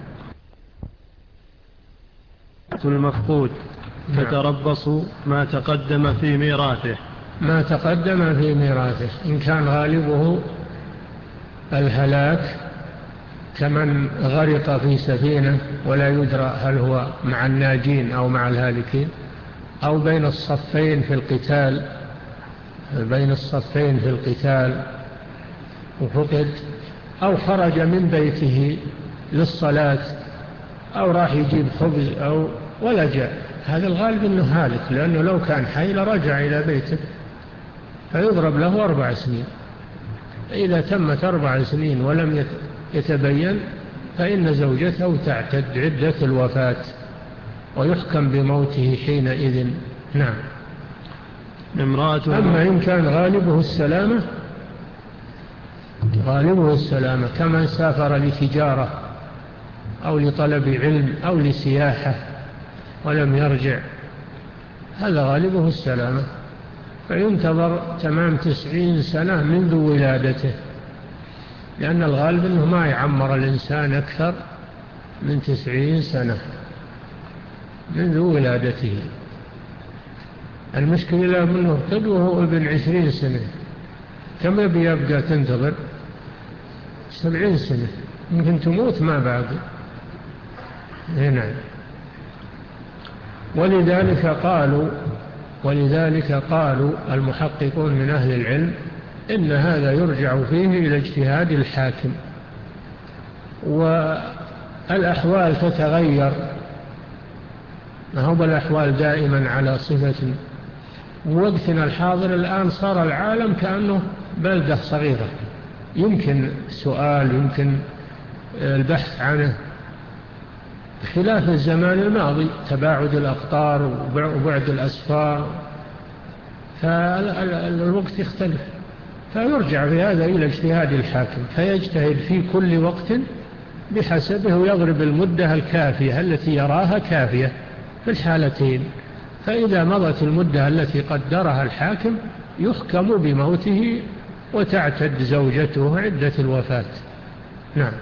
المفقود تتربص ما تقدم في ميراثه. ما تقدم في ميراثه إن كان غالبه الهلاك كمن غرق في سفينة ولا يدرى هل هو مع الناجين أو مع الهالكين، أو بين الصفين في القتال بين الصفين في القتال وفقد، أو خرج من بيته للصلاة، أو راح يجيب خبز أو ولا جاء، هذا الغالب أنه هالك، لأنه لو كان حي لرجع إلى بيته، فيضرب له أربع سنين. إذا تمت أربع سنين ولم يتبين فإن زوجته تعتد عدة الوفاة ويحكم بموته حينئذ. نعم. أما إن كان غالبه السلامة غالبه السلامة كمن سافر لتجارة أو لطلب علم أو لسياحة ولم يرجع، هذا غالبه السلامة، فينتظر تمام تسعين سنة منذ ولادته، لأن الغالب أنه ما يعمر الإنسان أكثر من تسعين سنة منذ ولادته. المشكلة منه ابتد وهو ابن عشرين سنة، كم يبي يبقى تنتظر؟ سبعين سنة، يمكن تموت ما بعد. هنا ولذلك قالوا ولذلك قالوا المحققون من أهل العلم إن هذا يرجع فيه إلى اجتهاد الحاكم، والأحوال تتغير، ما هو الأحوال دائما على صفة. ووقتنا الحاضر الآن صار العالم كأنه بلدة صغيرة، يمكن سؤال، يمكن البحث عنه، خلاف الزمان الماضي، تباعد الأقطار وبعد الأسفار، فالوقت يختلف، فيرجع في هذا إلى اجتهاد الحاكم، فيجتهد في كل وقت بحسبه ويضرب المدة الكافية التي يراها كافية في الحالتين. فإذا مضت المدة التي قدرها الحاكم يحكم بموته وتعتد زوجته عدة الوفاة. نعم.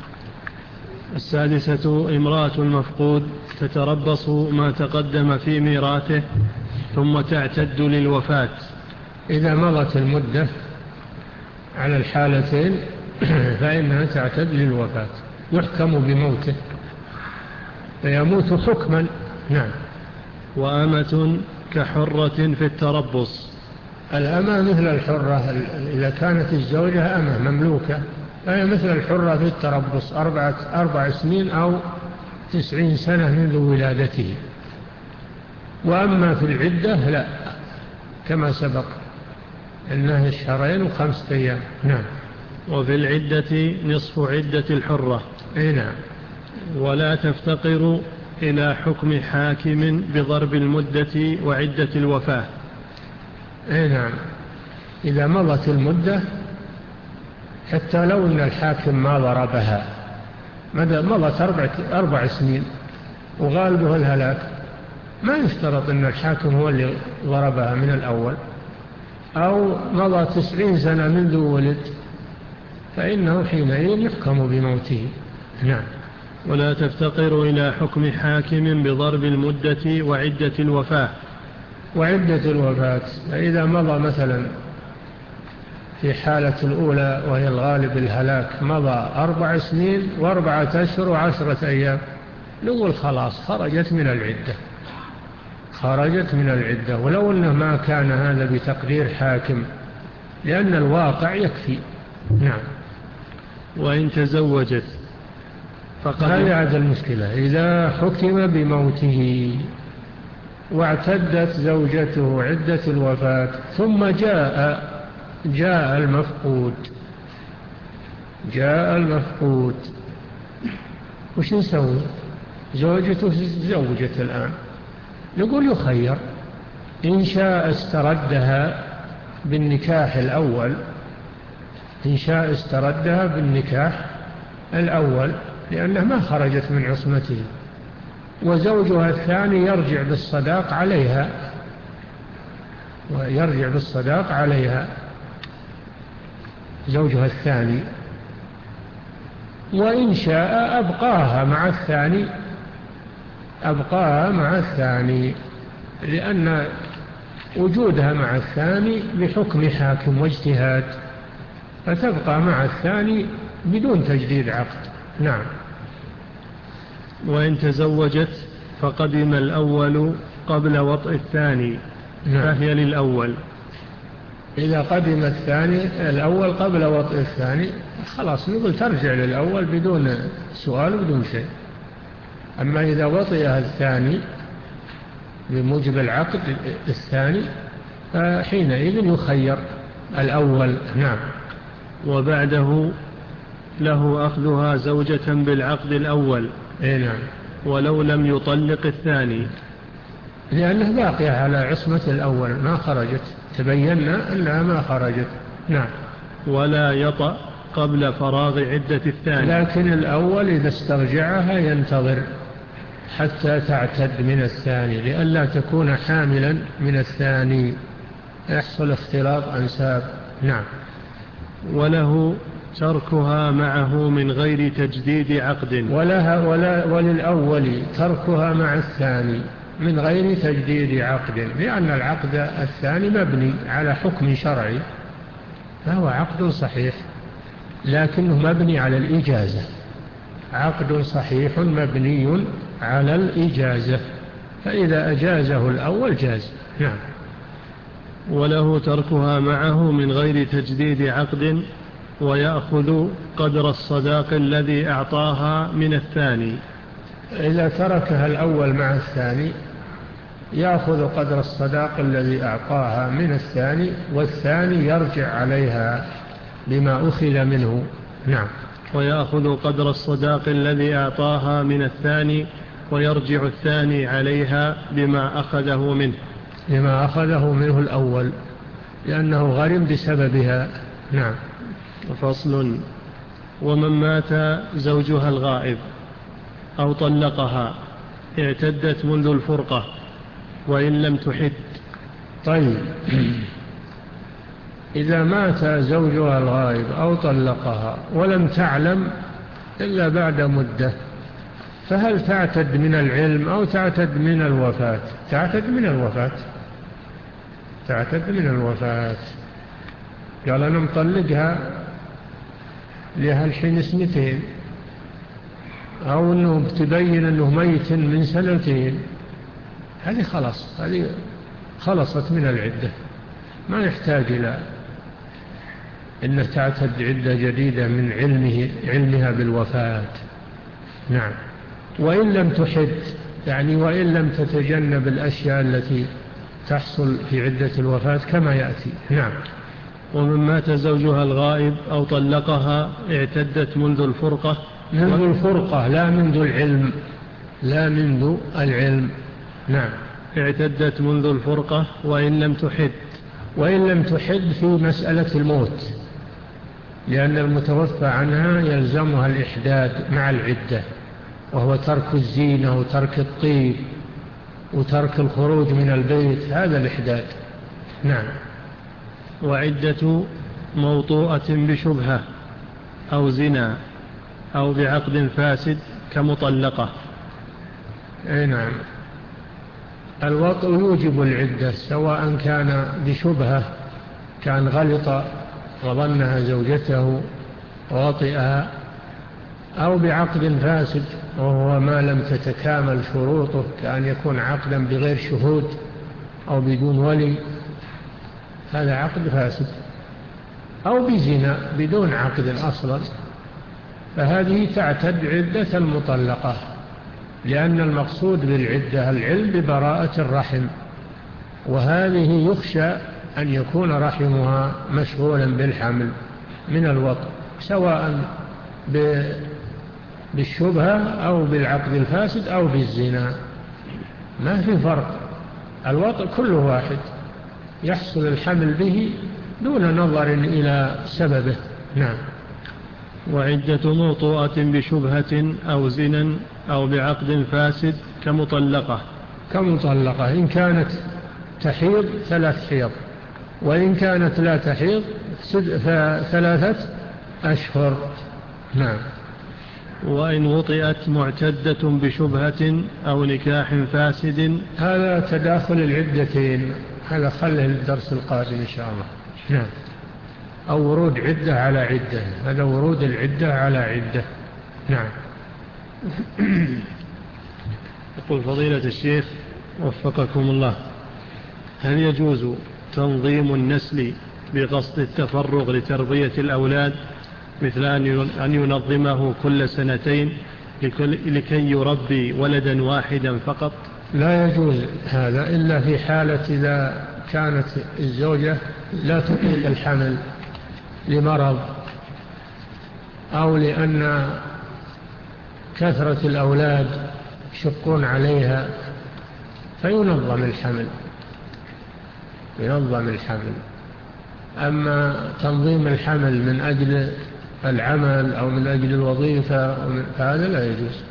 السادسة امرأة المفقود تتربص ما تقدم في ميراثه ثم تعتد للوفاة. إذا مضت المدة على الحالتين فإنها تعتد للوفاة، يحكم بموته فيموت حكما. نعم. وأمة كحرة في التربص. الأمة مثل الحرة، إذا كانت الزوجة أمة مملوكة فهي مثل الحرة في التربص أربعة أربع سنين أو تسعين سنة منذ ولادته. وأما في العدة لا، كما سبق إنها الشهرين وخمسة أيام. نعم. وفي العدة نصف عدة الحرة. أي نعم. ولا تفتقر إلى حكم حاكم بضرب المدة وعدة الوفاة. أي نعم. إذا مضت المدة حتى لو أن الحاكم ما ضربها، مضت أربع, أربع سنين وغالبه الهلاك، ما يشترط أن الحاكم هو اللي ضربها من الأول، أو مضى تسعين سنة منذ ولد، فإنه حينئذ يحكم بموته. نعم. ولا تفتقر إلى حكم حاكم بضرب المدة وعدة الوفاة. وعدة الوفاة فإذا مضى مثلا في حالة الأولى وهي الغالب الهلاك مضى أربع سنين وأربعة أشهر وعشرة أيام، نقول خلاص خرجت من العدة، خرجت من العدة، ولو أنه ما كان هذا بتقدير حاكم، لأن الواقع يكفي. نعم. وإن تزوجت فقد هذه عاد المشكلة، إذا حكم بموته واعتدت زوجته عدة الوفاة ثم جاء جاء المفقود جاء المفقود وش نسوي؟ زوجته زوجت الآن، نقول يخير، إن شاء استردها بالنكاح الأول، إن شاء استردها بالنكاح الأول لأنها ما خرجت من عصمته، وزوجها الثاني يرجع بالصداق عليها ويرجع بالصداق عليها زوجها الثاني. وإن شاء أبقاها مع الثاني أبقاها مع الثاني لأن وجودها مع الثاني بحكم حاكم واجتهاد، فتبقى مع الثاني بدون تجديد عقد. نعم. وإن تزوجت فقدم الأول قبل وطء الثاني. نعم. فهي للأول. إذا قدم الثاني الأول قبل وطء الثاني خلاص نقول ترجع للأول بدون سؤال بدون شيء. أما إذا وطئها الثاني بموجب العقد الثاني فحينئذ يخير الأول. نعم. وبعده له أخذها زوجة بالعقد الأول. إيه نعم. ولو لم يطلق الثاني، لأنه باقية على عصمة الأول ما خرجت، تبينا أنها ما خرجت. نعم. ولا يطأ قبل فراغ عدة الثاني، لكن الأول إذا استرجعها ينتظر حتى تعتد من الثاني لئلا تكون حاملا من الثاني يحصل اختلاط أنساب. نعم. وله تركها معه من غير تجديد عقد. ولها ولا وللأول تركها مع الثاني من غير تجديد عقد، لأن العقد الثاني مبني على حكم شرعي، فهو عقد صحيح لكنه مبني على الإجازة، عقد صحيح مبني على الإجازة، فإذا أجازه الأول جاز. نعم. وله تركها معه من غير تجديد عقد، ويأخذ قدر الصداق الذي أعطاها من الثاني. إذا تركها الأول مع الثاني يأخذ قدر الصداق الذي أعطاها من الثاني، والثاني يرجع عليها بما أخذ منه. نعم. ويأخذ قدر الصداق الذي أعطاها من الثاني، ويرجع الثاني عليها بما أخذه منه بما أخذه منه الأول، لأنه غرم بسببها. نعم. فصل. ومن مات زوجها الغائب أو طلقها اعتدت منذ الفرقة وإن لم تحد. طيب، إذا مات زوجها الغائب أو طلقها ولم تعلم إلا بعد مدة، فهل تعتد من العلم أو تعتد من الوفاة؟ تعتد من الوفاة، تعتد من الوفاة. قال أنا مطلقها لها الحين سنتين، أو أنه تبين أنه ميت من سنتين، هذه خلاص، هذه خلصت من العدة، ما يحتاج إلى أن تعتد عدة جديدة من علمه علمها بالوفاة. نعم. وإن لم تحد، يعني وإن لم تتجنب الأشياء التي تحصل في عدة الوفاة كما يأتي. نعم. ومن مات زوجها الغائب أو طلقها اعتدت منذ الفرقة. منذ الفرقة لا منذ العلم، لا منذ العلم. نعم. اعتدت منذ الفرقة وإن لم تحد. وإن لم تحد في مسألة الموت، لأن المتوفى عنها يلزمها الإحداد مع العدة، وهو ترك الزينة وترك الطيب وترك الخروج من البيت، هذا الإحداد. نعم. وعدة موطوءة بشبهة أو زنا أو بعقد فاسد كمطلقة. أي نعم. الوطء يوجب العدة، سواء كان بشبهة، كان غلط وظنها زوجته ووطئها، أو بعقد فاسد وهو ما لم تتكامل شروطه، كأن يكون عقدا بغير شهود أو بدون ولي، هذا عقد فاسد، أو بزنا بدون عقد أصلا، فهذه تعتد عدة المطلقة، لأن المقصود بالعدة العلم ببراءة الرحم، وهذه يخشى أن يكون رحمها مشغولا بالحمل من الوطء، سواء بالشبهة أو بالعقد الفاسد أو بالزنا، ما في فرق، الوطء كله واحد، يحصل الحمل به دون نظر إلى سببه. نعم. وعدة موطوءة بشبهة أو زنا أو بعقد فاسد كمطلقة. كمطلقة إن كانت تحيض ثلاث حيض، وإن كانت لا تحيض فثلاثة أشهر. نعم. وإن وطئت معتدة بشبهة أو نكاح فاسد. هذا تداخل العدتين، هذا خله للدرس القادم إن شاء الله. نعم. أو ورود عدة على عدة، هذا ورود العدة على عدة. نعم. يقول فضيلة الشيخ وفقكم الله، هل يجوز تنظيم النسل بقصد التفرغ لتربية الأولاد، مثل أن ينظمه كل سنتين لكي يربي ولدا واحدا فقط؟ لا يجوز هذا إلا في حالة إذا كانت الزوجة لا تطيق الحمل لمرض، أو لأن كثرة الأولاد يشقون عليها، فينظم الحمل، ينظم الحمل. أما تنظيم الحمل من أجل العمل أو من أجل الوظيفة فهذا لا يجوز.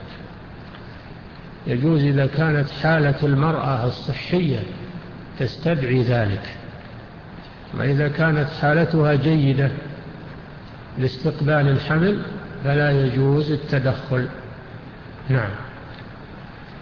يجوز إذا كانت حالة المرأة الصحية تستدعي ذلك، وإذا كانت حالتها جيدة لاستقبال الحمل فلا يجوز التدخل. نعم.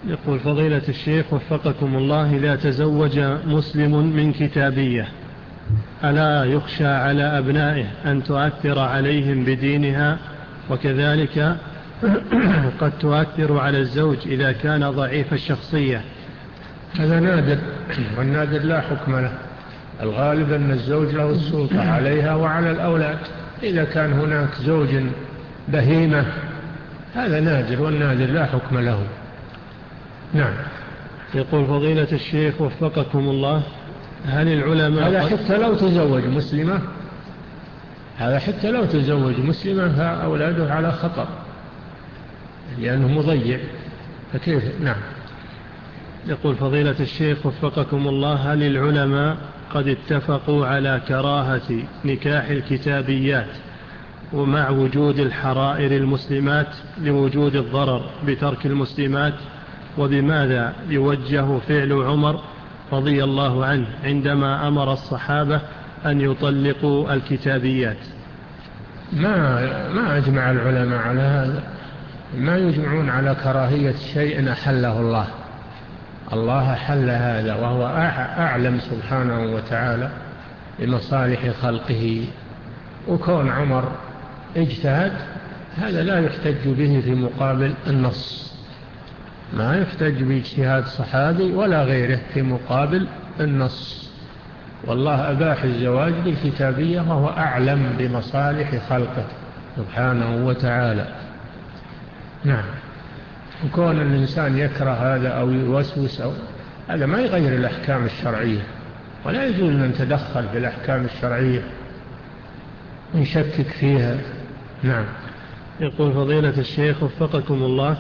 يقول فضيلة الشيخ وفقكم الله، إذا تزوج مسلم من كتابية ألا يخشى على أبنائه أن تؤثر عليهم بدينها، وكذلك قد تؤثر على الزوج إذا كان ضعيف الشخصية؟ هذا نادر، والنادر لا حكم له. الغالب أن الزوج له السلطة عليها وعلى الأولاد. إذا كان هناك زوج بهيمة هذا نادر، والنادر لا حكم له. نعم. يقول فضيلة الشيخ وفقكم الله، هل العلماء هذا حتى لو تزوج مسلمة هذا حتى لو تزوج مسلمة فأولاده على خطر لأنه مضيع، فكيف؟ نعم. يقول فضيلة الشيخ وفقكم الله، هل العلماء قد اتفقوا على كراهة نكاح الكتابيات ومع وجود الحرائر المسلمات لوجود الضرر بترك المسلمات؟ وبماذا يوجه فعل عمر رضي الله عنه عندما أمر الصحابة أن يطلقوا الكتابيات؟ ما ما أجمع العلماء على هذا، ما يجمعون على كراهية شيء أحله الله. الله حل هذا وهو أعلم سبحانه وتعالى بمصالح خلقه. وكون عمر اجتهد هذا لا يحتج به في مقابل النص، ما يحتج باجتهاد صحابي ولا غيره في مقابل النص. والله أباح الزواج بالكتابية وهو أعلم بمصالح خلقه سبحانه وتعالى. نعم. وكون الإنسان يكره هذا أو يوسوس أو هذا ما يغير الأحكام الشرعية، ولا يجوز أن نتدخل في الأحكام الشرعية ونشكك فيها. نعم. يقول فضيلة الشيخ وفقكم الله،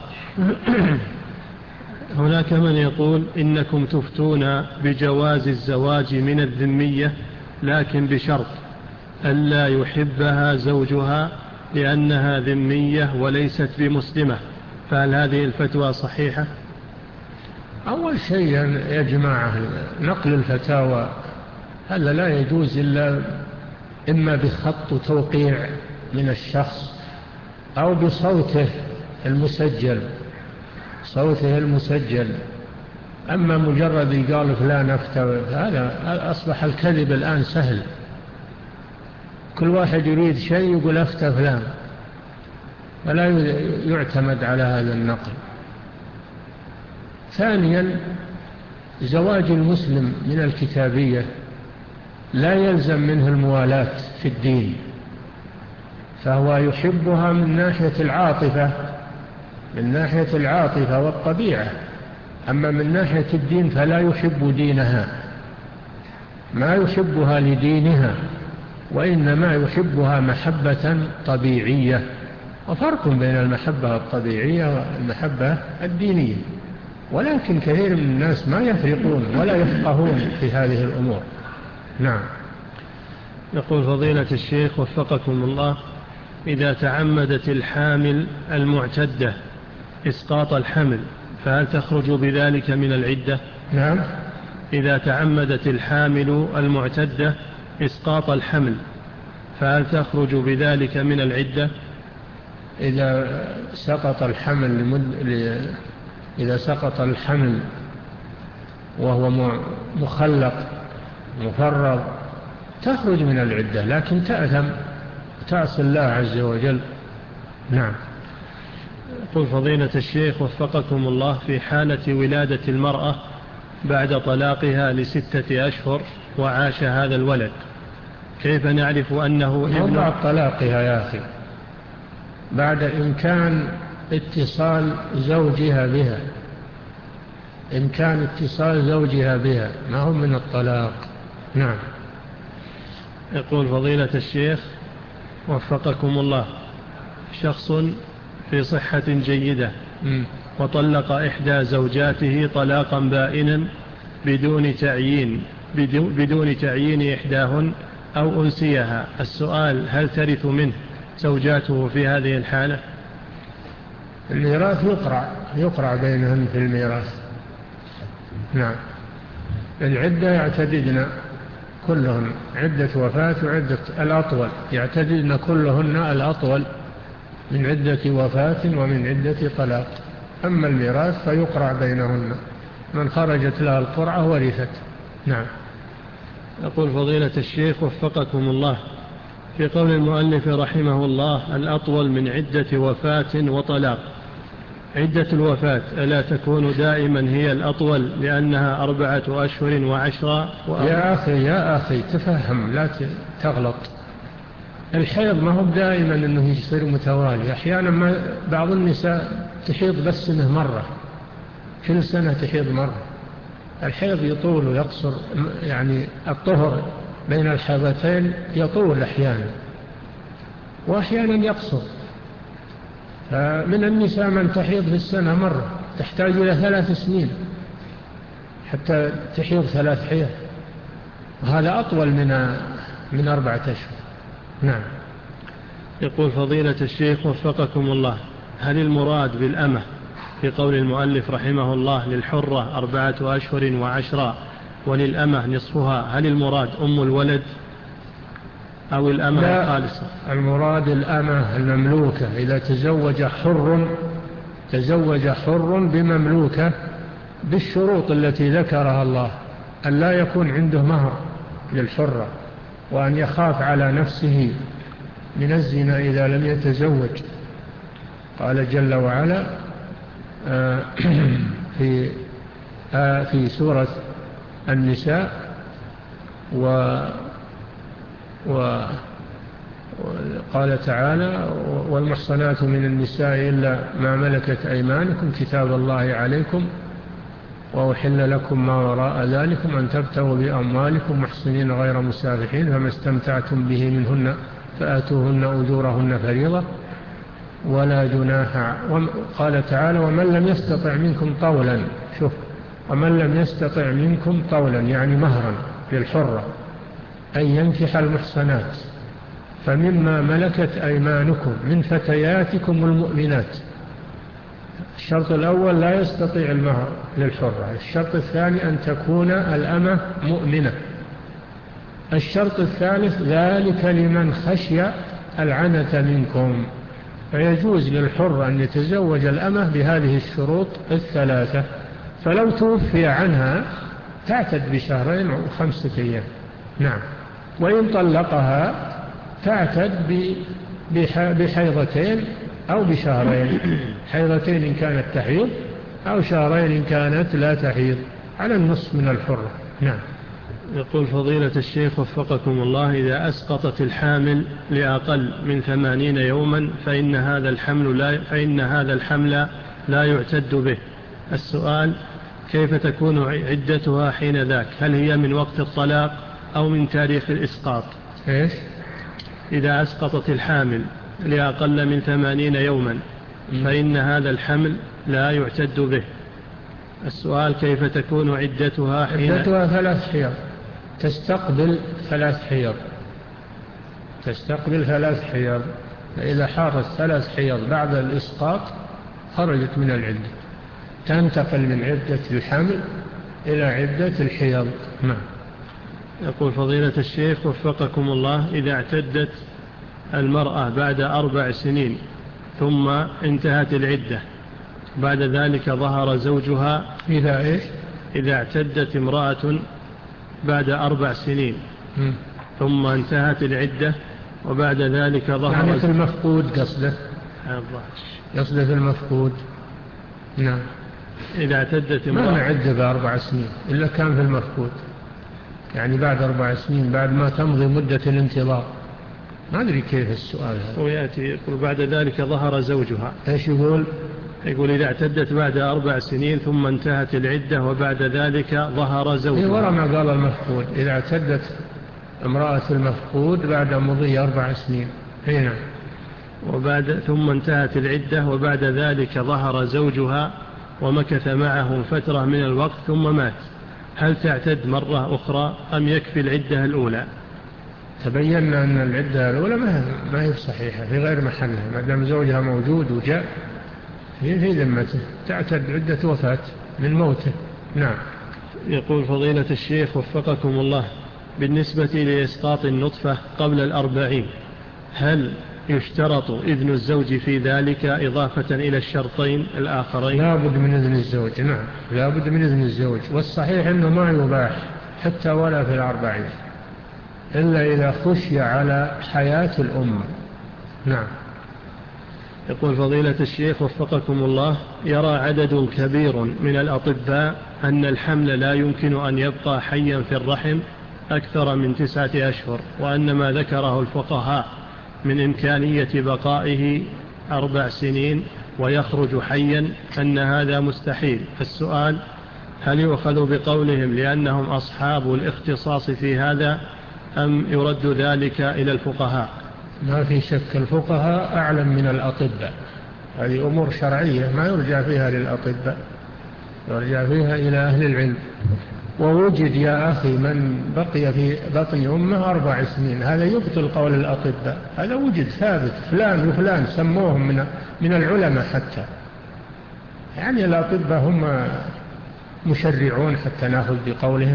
هناك من يقول إنكم تفتون بجواز الزواج من الذمية لكن بشرط ألا يحبها زوجها لأنها ذمية وليست بمسلمة، فهل هذه الفتوى صحيحة؟ أول شيء يا جماعة نقل الفتاوى هذا لا يجوز إلا إما بخط توقيع من الشخص أو بصوته المسجل صوته المسجل. أما مجرد قال فلان أفتى، هذا أصبح الكذب الآن سهل. كل واحد يريد شيء يقول أفتى فلان، فلا يعتمد على هذا النقل. ثانيا، زواج المسلم من الكتابية لا يلزم منه الموالاة في الدين، فهو يحبها من ناحية العاطفة من ناحية العاطفة والطبيعة. أما من ناحية الدين فلا يحب دينها، ما يحبها لدينها، وإنما يحبها محبة طبيعية. وفرق بين المحبة الطبيعية والمحبة الدينية، ولكن كثير من الناس ما يفرقون ولا يفقهون في هذه الأمور. نعم. يقول فضيلة الشيخ وفقكم الله، إذا تعمدت الحامل المعتدة إسقاط الحمل فهل تخرج بذلك من العدة؟ نعم. إذا تعمدت الحامل المعتدة إسقاط الحمل فهل تخرج بذلك من العدة؟ إذا سقط الحمل لمد... إذا سقط الحمل وهو مخلق مفرغ تخرج من العدة، لكن تأثم تعصي الله عز وجل. نعم. قل فضيلة الشيخ وفقكم الله، في حالة ولادة المرأة بعد طلاقها لستة أشهر وعاش هذا الولد، كيف نعرف أنه ابن؟ بعد طلاقها يا أخي، بعد إمكان اتصال زوجها بها، إمكان اتصال زوجها بها، ما هو من الطلاق. نعم. يقول فضيلة الشيخ وفقكم الله، شخص في صحة جيدة م. وطلق إحدى زوجاته طلاقا بائنا بدون تعيين بدون تعيين إحداهن أو أنسيها، السؤال هل ترث منه زوجاته في هذه الحالة؟ الميراث يقرع يقرع بينهن في الميراث. نعم. العدة يعتددن كلهن عدة وفاة وعدة الأطول، يعتددن كلهن الأطول من عدة وفاة ومن عدة طلاق. أما الميراث فيقرع بينهن، من خرجت لها القرعة ورثت. نعم. يقول فضيلة الشيخ وفقكم الله، في قول المؤلف رحمه الله الأطول من عدة وفاة وطلاق، عدة الوفاة ألا تكون دائما هي الأطول لأنها أربعة أشهر وعشرة؟ يا أخي يا أخي تفهم، لا تغلط. الحيض ما هو دائما أنه يصير متوالي، أحيانا ما بعض النساء تحيض بس سنة مرة، كل سنة تحيض مرة. الحيض يطول ويقصر، يعني الطهر بين الحيضتين يطول أحيانا وأحيانا يقصر. فمن النساء من تحيض في السنة مرة تحتاج إلى ثلاث سنين حتى تحيض ثلاث حيض، وهذا أطول من من أربعة أشهر. نعم. يقول فضيلة الشيخ وفقكم الله، هل المراد بالأمة في قول المؤلف رحمه الله للحرة أربعة أشهر وعشرة وللأمة نصفها، هل المراد أم الولد أو الأمة الخالصة؟ المراد الأمة المملوكة، إذا تزوج حر تزوج حر بمملوكة بالشروط التي ذكرها الله، أن لا يكون عنده مهر للحرة، وأن يخاف على نفسه من الزنا إذا لم يتزوج. قال جل وعلا في في سورة النساء و وقال تعالى والمحصنات من النساء إلا ما ملكت أيمانكم كتاب الله عليكم وأحل لكم ما وراء ذلكم أن تبتغوا بأموالكم محصنين غير مسافحين فما استمتعتم به منهن فآتوهن أجورهن فريضة ولا جناح. قال تعالى ومن لم يستطع منكم طولا، شوف، ومن لم يستطع منكم طولا يعني مهرا للحرة أن ينكح المحصنات فمما ملكت أيمانكم من فتياتكم المؤمنات. الشرط الأول لا يستطيع المهر للحرة، الشرط الثاني أن تكون الأمة مؤمنة، الشرط الثالث ذلك لمن خشي العنة منكم. فيجوز للحرة أن يتزوج الأمة بهذه الشروط الثلاثة، فلو توفي عنها تعتد بشهرين وخمسة أيام. نعم. وإن طلقها تعتد بحيضتين أو بشهرين، حيضتين إن كانت تحيض أو شهرين إن كانت لا تحيض، على النصف من الحرة. نعم. يقول فضيلة الشيخ وفقكم الله، إذا أسقطت الحامل لأقل من ثمانين يوما فإن هذا الحمل لا, فإن هذا الحمل لا يعتد به. السؤال كيف تكون عدتها حين ذاك؟ هل هي من وقت الطلاق أو من تاريخ الإسقاط؟ إيش؟ إذا أسقطت الحامل لأقل من ثمانين يوما فإن هذا الحمل لا يعتد به. السؤال كيف تكون عدتها حين عدتها ثلاث حيض، تستقبل ثلاث حيض تستقبل ثلاث حيض فإذا حارت ثلاث حيض بعد الإسقاط خرجت من العدة، تنتقل من عدة الحمل إلى عدة الحيض. نعم. يقول فضيلة الشيخ وفقكم الله، إذا اعتدت المرأة بعد أربع سنين ثم انتهت العدة بعد ذلك ظهر زوجها، إذا إيش؟ إذا اعتدت امرأة بعد أربع سنين م. ثم انتهت العدة وبعد ذلك ظهر يعني في المفقود قصده قصده في المفقود. نعم. إذا اعتدت امرأة ما نعد بأربع سنين إلا كان في المفقود، يعني بعد أربع سنين بعد ما تمضي مدة الانتظار. ما أدري كيف السؤال هذا. ويأتي يقول بعد ذلك ظهر زوجها. إيش يقول؟ يقول إذا اعتدت بعد أربع سنين ثم انتهت العدة وبعد ذلك ظهر زوجها. إيه ورا ما قال المفقود، إذا اعتدت امرأة المفقود بعد مضي أربع سنين. هنا وبعد ثم انتهت العدة وبعد ذلك ظهر زوجها ومكث معه فترة من الوقت ثم مات، هل تعتد مرة أخرى أم يكفي العدة الأولى؟ تبينا أن العدة الأولى ما هي صحيحة، في غير محلها، ما دام زوجها موجود وجاء هي في ذمته، تعتد عدة وفاة من موته. نعم. يقول فضيلة الشيخ وفقكم الله، بالنسبة لإسقاط النطفة قبل الأربعين، هل يشترط إذن الزوج في ذلك إضافة إلى الشرطين الآخرين؟ لا بد من إذن الزوج، نعم لا بد من إذن الزوج، والصحيح أنه ما يباح حتى ولا في الأربعين إلا إذا خشي على حياة الأم. نعم. يقول فضيلة الشيخ وفقكم الله، يرى عدد كبير من الأطباء أن الحمل لا يمكن أن يبقى حيا في الرحم أكثر من تسعة أشهر، وأن ما ذكره الفقهاء من إمكانية بقائه أربع سنين ويخرج حيا أن هذا مستحيل. السؤال: هل يؤخذ بقولهم لأنهم أصحاب الاختصاص في هذا، أم يرد ذلك إلى الفقهاء؟ ما في شك الفقهاء أعلم من الأطباء، هذه أمور شرعية ما يرجع فيها للأطباء، يرجع فيها إلى أهل العلم. ووجد يا أخي من بقي في بطن أمه أربع سنين، هذا يبطل قول الأطباء، هذا وجد ثابت، فلان وفلان سموهم من من العلماء حتى، يعني الأطباء هم مشرعون حتى نأخذ بقولهم؟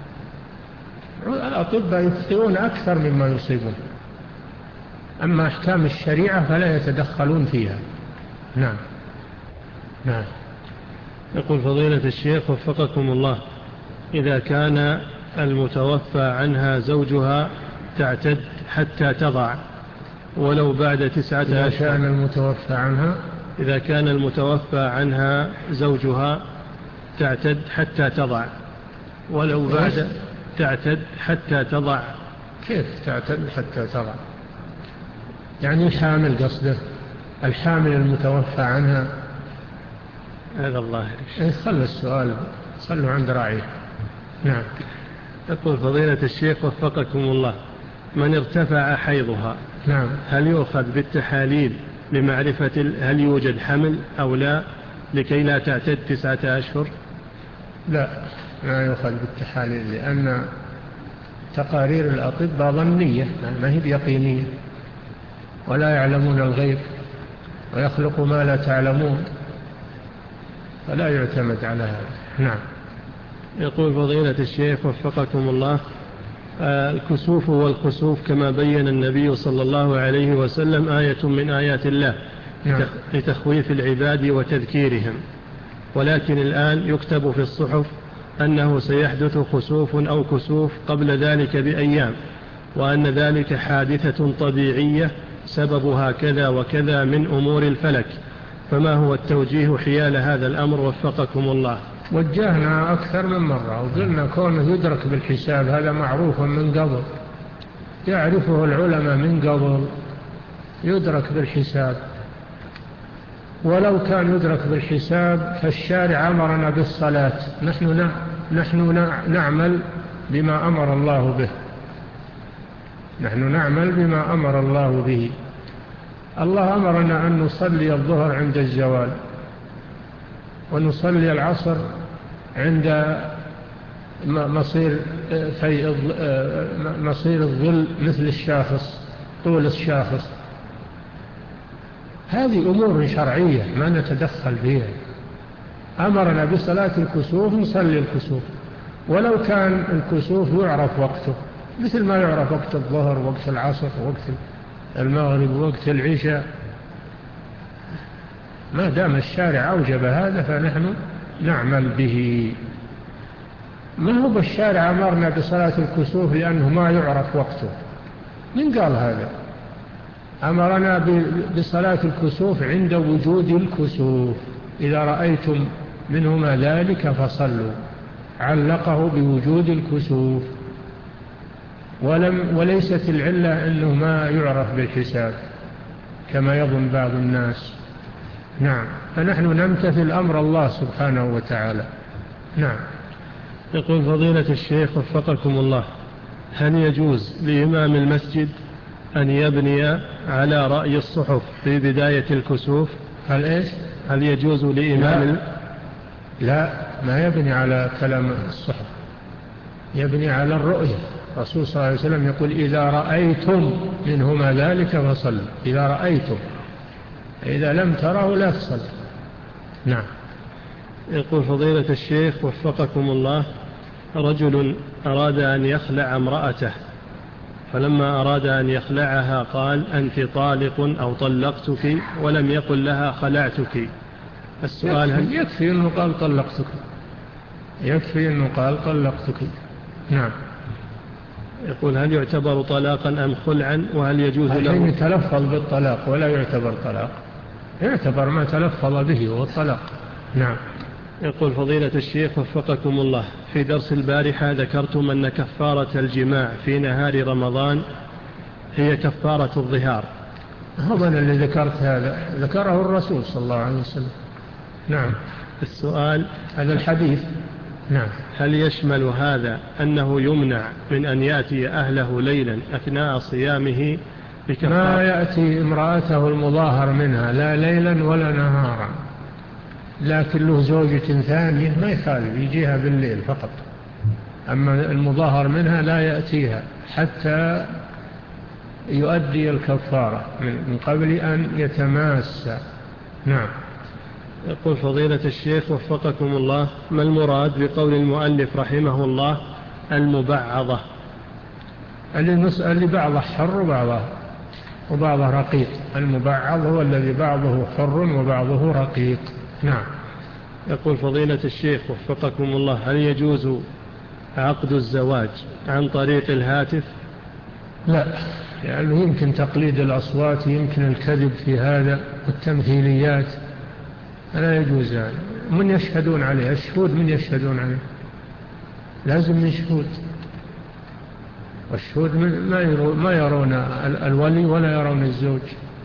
الأطباء يخطئون أكثر مما يصيبون، أما أحكام الشريعة فلا يتدخلون فيها. نعم. نعم. يقول فضيلة الشيخ وفقكم الله، إذا كان المتوفى عنها زوجها تعتد حتى تضع ولو بعد تسعة إذا أشهر، كان المتوفى عنها إذا كان المتوفى عنها زوجها تعتد حتى تضع ولو بعد تعتد حتى تضع. كيف تعتد حتى تضع؟ يعني الحامل قصده، الحامل المتوفى عنها. هذا الله خلوا السؤال خلوا عند راعيه. نعم. يقول فضيلة الشيخ وفقكم الله، من ارتفع حيضها نعم هل يؤخذ بالتحاليل لمعرفة هل يوجد حمل أو لا لكي لا تعتد تسعة أشهر؟ لا، ما يؤخذ بالتحاليل، لأن تقارير الأطباء ظنية ما هي بيقينية، ولا يعلمون الغيب ويخلق ما لا تعلمون، فلا يعتمد على هذا. نعم. يقول فضيلة الشيخ وفقكم الله، الكسوف والخسوف كما بين النبي صلى الله عليه وسلم آية من آيات الله نعم. لتخويف العباد وتذكيرهم، ولكن الآن يكتب في الصحف أنه سيحدث خسوف أو كسوف قبل ذلك بأيام، وأن ذلك حادثة طبيعية سببها كذا وكذا من أمور الفلك، فما هو التوجيه حيال هذا الأمر وفقكم الله؟ وجهنا أكثر من مرة وقلنا كونه يدرك بالحساب هذا معروف من قبل، يعرفه العلماء من قبل، يدرك بالحساب، ولو كان يدرك بالحساب فالشارع أمرنا بالصلاة، نحن نحن نعمل بما أمر الله به، نحن نعمل بما أمر الله به. الله أمرنا أن نصلي الظهر عند الزوال، ونصلي العصر عند مصير في مصير الظل مثل الشاخص، طول الشاخص. هذه أمور شرعية ما نتدخل فيها. أمرنا بصلاة الكسوف نصلي الكسوف، ولو كان الكسوف يعرف وقته مثل ما يعرف وقت الظهر ووقت العصر ووقت المغرب ووقت العشاء، ما دام الشارع أوجب هذا فنحن نعمل به. ما هو بالشارع أمرنا بصلاة الكسوف لأنه ما يعرف وقته، من قال هذا؟ أمرنا بصلاة الكسوف عند وجود الكسوف، إذا رأيتم منهما ذلك فصلوا، علقه بوجود الكسوف، ولم وليست العلة أنه ما يعرف بالحساب كما يظن بعض الناس. نعم. فنحن نمتثل أمر الله سبحانه وتعالى. نعم. يقول فضيلة الشيخ وفقكم الله، هل يجوز لإمام المسجد أن يبني على رأي الصحف في بداية الكسوف؟ هل إيش؟ هل يجوز لإمام لا. لا، ما يبني على كلام الصحف، يبني على الرؤية. الرسول صلى الله عليه وسلم يقول إذا رأيتم منهما ذلك فصلوا، إذا رأيتم، إذا لم تروا لا تصلوا. نعم. يقول فضيلة الشيخ وفقكم الله، رجل أراد أن يخلع امرأته فلما أراد أن يخلعها قال أنت طالق أو طلقتك، ولم يقل لها خلعتك. السؤال يكفي, هل يكفي أنه قال طلقتك، يكفي أنه قال طلقتك. نعم. يقول هل يعتبر طلاقا أم خلعا، وهل يجوز له؟ الحين يتلفظ بالطلاق ولا يعتبر طلاق، يعتبر ما تلفظ به هو الطلاق. نعم. يقول فضيلة الشيخ وفقكم الله، في درس البارحة ذكرتم أن كفارة الجماع في نهار رمضان هي كفارة الظهار. هو أنا اللي ذكرت هذا، ذكره الرسول صلى الله عليه وسلم. نعم. السؤال هذا الحديث. نعم. هل يشمل هذا أنه يمنع من أن يأتي أهله ليلا أثناء صيامه بكفارة؟ ما يأتي امرأته المظاهر منها لا ليلا ولا نهارا، لكن له زوجة ثانية ما يخالف يجيها بالليل فقط، أما المظاهر منها لا يأتيها حتى يؤدي الكفارة من قبل أن يتماس. نعم. يقول فضيلة الشيخ وفقكم الله، ما المراد بقول المؤلف رحمه الله المبعضة؟ اللي نسأل اللي بعضه حر وبعضه وبعضه رقيق. المبعض هو الذي بعضه حر وبعضه رقيق. نعم. يقول فضيلة الشيخ وفقكم الله، هل يجوز عقد الزواج عن طريق الهاتف؟ لا، يعني يمكن تقليد الأصوات، يمكن الكذب في هذا والتمثيليات، لا يجوز. يعني من يشهدون عليه؟ الشهود من يشهدون عليه؟ لازم من شهود، والشهود ما يرون الولي ولا يرون الزوج،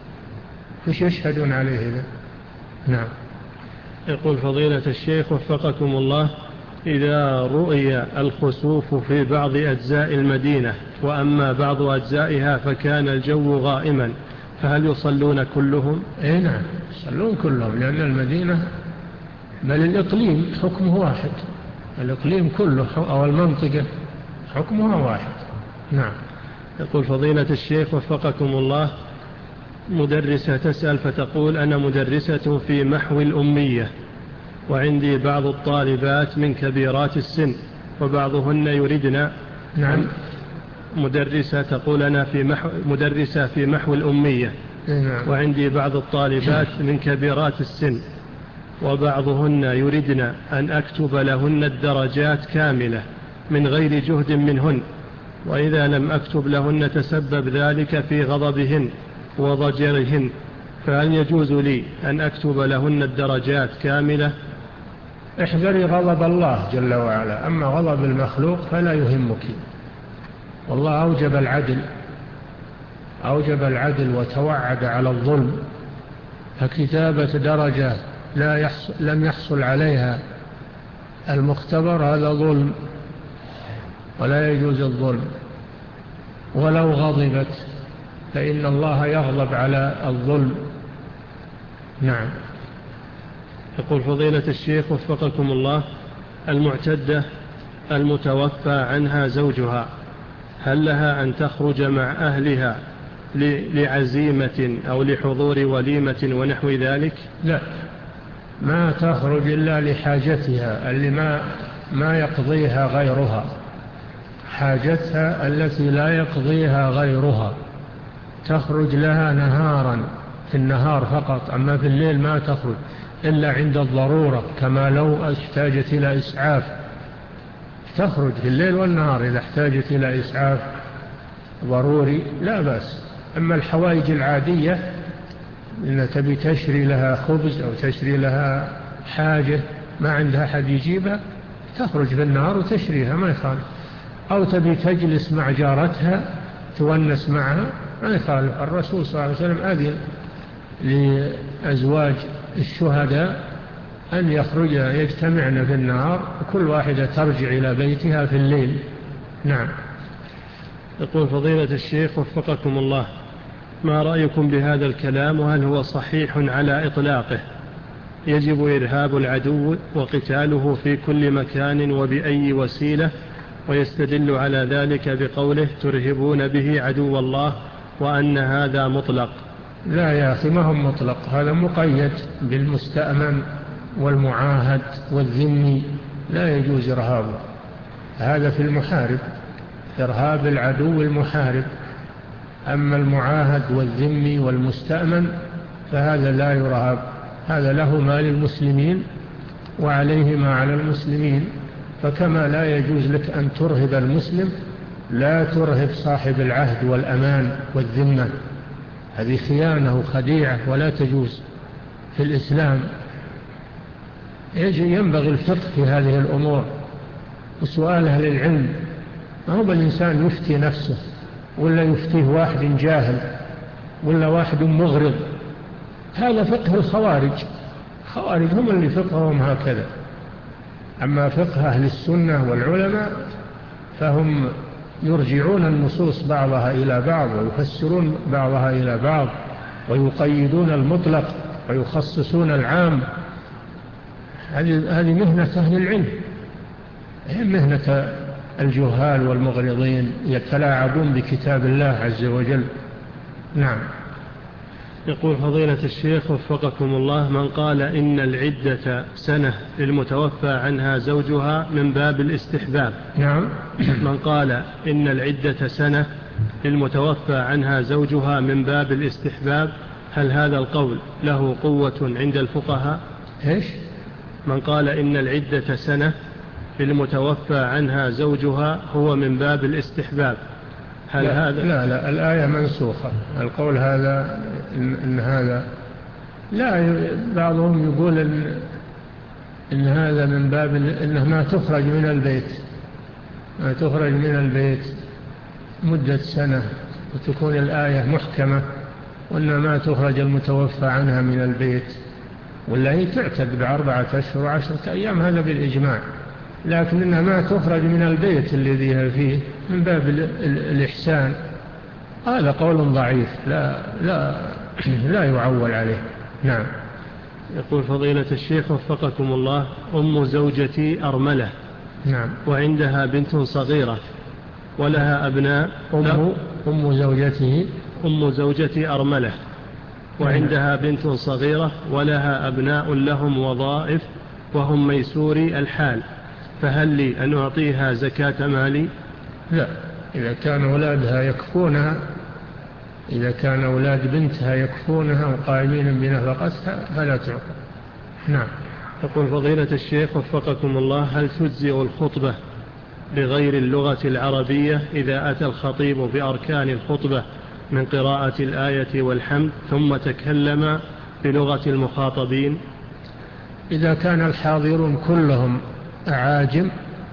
مش يشهدون عليه إذا. نعم. يقول فضيلة الشيخ وفقكم الله، إذا رؤي الخسوف في بعض أجزاء المدينة وأما بعض أجزائها فكان الجو غائما، فهل يصلون كلهم؟ إيه نعم، يصلون كلهم، لأن المدينة بل الإقليم حكمه واحد، الإقليم كله أو المنطقة حكمها واحد. نعم. يقول فضيلة الشيخ وفقكم الله، مدرسة تسأل فتقول أنا مدرسة في محو الأمية، وعندي بعض الطالبات من كبيرات السن وبعضهن يردن. نعم. مدرسة تقول أنا في محو مدرسة في محو الأمية. نعم. وعندي بعض الطالبات من كبيرات السن وبعضهن يردن أن أكتب لهن الدرجات كاملة من غير جهد منهن، وإذا لم أكتب لهن تسبب ذلك في غضبهن وضجرهن، فهل يجوز لي أن أكتب لهن الدرجات كاملة؟ احذري غضب الله جل وعلا، أما غضب المخلوق فلا يهمك. والله أوجب العدل، أوجب العدل وتوعد على الظلم، فكتابة درجة لا يحصل لم يحصل عليها المختبر هذا ظلم، ولا يجوز الظلم. ولو غضبت فإن الله يغضب على الظلم. نعم. يقول فضيلة الشيخ وفقكم الله، المعتدة المتوفى عنها زوجها هل لها أن تخرج مع أهلها لعزيمة أو لحضور وليمة ونحو ذلك؟ لا، ما تخرج إلا لحاجتها اللي ما, ما يقضيها غيرها، حاجتها التي لا يقضيها غيرها تخرج لها نهارا، في النهار فقط، أما في الليل ما تخرج إلا عند الضرورة، كما لو احتاجت إلى إسعاف تخرج في الليل والنهار إذا احتاجت إلى إسعاف ضروري لا بأس. أما الحوائج العادية إن تبي تشري لها خبز أو تشري لها حاجة ما عندها حد يجيبها تخرج في النهار وتشريها ما يخالف، أو تبي تجلس مع جارتها تونس معها ما يخالف. الرسول صلى الله عليه وسلم أذن لأزواج الشهداء أن يخرج يجتمعن في النهار وكل واحدة ترجع إلى بيتها في الليل. نعم. يقول فضيلة الشيخ وفقكم الله، ما رأيكم بهذا الكلام وهل هو صحيح على إطلاقه؟ يجب إرهاب العدو وقتاله في كل مكان وبأي وسيلة، ويستدل على ذلك بقوله ترهبون به عدو الله، وأن هذا مطلق. لا يا أخي، ما هو مطلق، هذا مقيد بالمستأمن والمعاهد والذمي، لا يجوز إرهابه، هذا في المحارب، إرهاب العدو المحارب. أما المعاهد والذمي والمستأمن فهذا لا يرهب، هذا له ما للمسلمين وعليه ما على المسلمين. فكما لا يجوز لك أن ترهب المسلم، لا ترهب صاحب العهد والأمان والذمة، هذه خيانة وخديعة ولا تجوز في الإسلام. ينبغي الفقه في هذه الأمور وسؤال أهل العلم، ما هو الإنسان يفتي نفسه ولا يفتيه واحد جاهل ولا واحد مغرض. هذا فقه الخوارج، الخوارج هم اللي فقههم هكذا. أما فقه أهل السنة والعلماء فهم يرجعون النصوص بعضها إلى بعض ويفسرون بعضها إلى بعض ويقيدون المطلق ويخصصون العام. هذه مهنة أهل العلم، هي مهنة الجهال والمغرضين يتلاعبون بكتاب الله عز وجل. نعم. يقول فضيلة الشيخ وفقكم الله: من قال إن العدة سنة للمتوفى عنها زوجها من باب الاستحباب. نعم. من قال إن العدة سنة للمتوفى عنها زوجها من باب الاستحباب، هل هذا القول له قوة عند الفقهاء؟ إيش؟ من قال إن العدة سنة للمتوفى عنها زوجها هو من باب الاستحباب، هل لا هذا؟ لا لا، الآية منسوخة. القول هذا إن, إن هذا لا، بعضهم يقول إن, إن هذا من باب إنه ما تخرج من البيت، ما تخرج من البيت مدة سنة، وتكون الآية محكمة وإنما تخرج المتوفى عنها من البيت، ولا هي تعتد بأربعة أشهر وعشرة أيام، هذا بالإجماع. لكن إنها ما تخرج من البيت الذي هي فيه من باب الإحسان، هذا قول ضعيف لا, لا, لا يعول عليه. نعم. يقول فضيلة الشيخ وفقكم الله: أم زوجتي أرملة. نعم. وعندها بنت صغيرة ولها أبناء. أم, أم زوجته أم زوجتي أرملة وعندها بنت صغيرة ولها أبناء لهم وظائف وهم ميسوري الحال، فهل لي أن أعطيها زكاة مالي؟ لا، إذا كان أولادها يكفونها، إذا كان أولاد بنتها يكفونها وقائمين بنفقتها فلا تعطى. نعم. يقول فضيلة الشيخ وفقكم الله: هل تجزئ الخطبة بغير اللغة العربية إذا أتى الخطيب بأركان الخطبة من قراءة الآية والحمد ثم تكلم بلغة المخاطبين؟ إذا كان الحاضرون كلهم أعاجم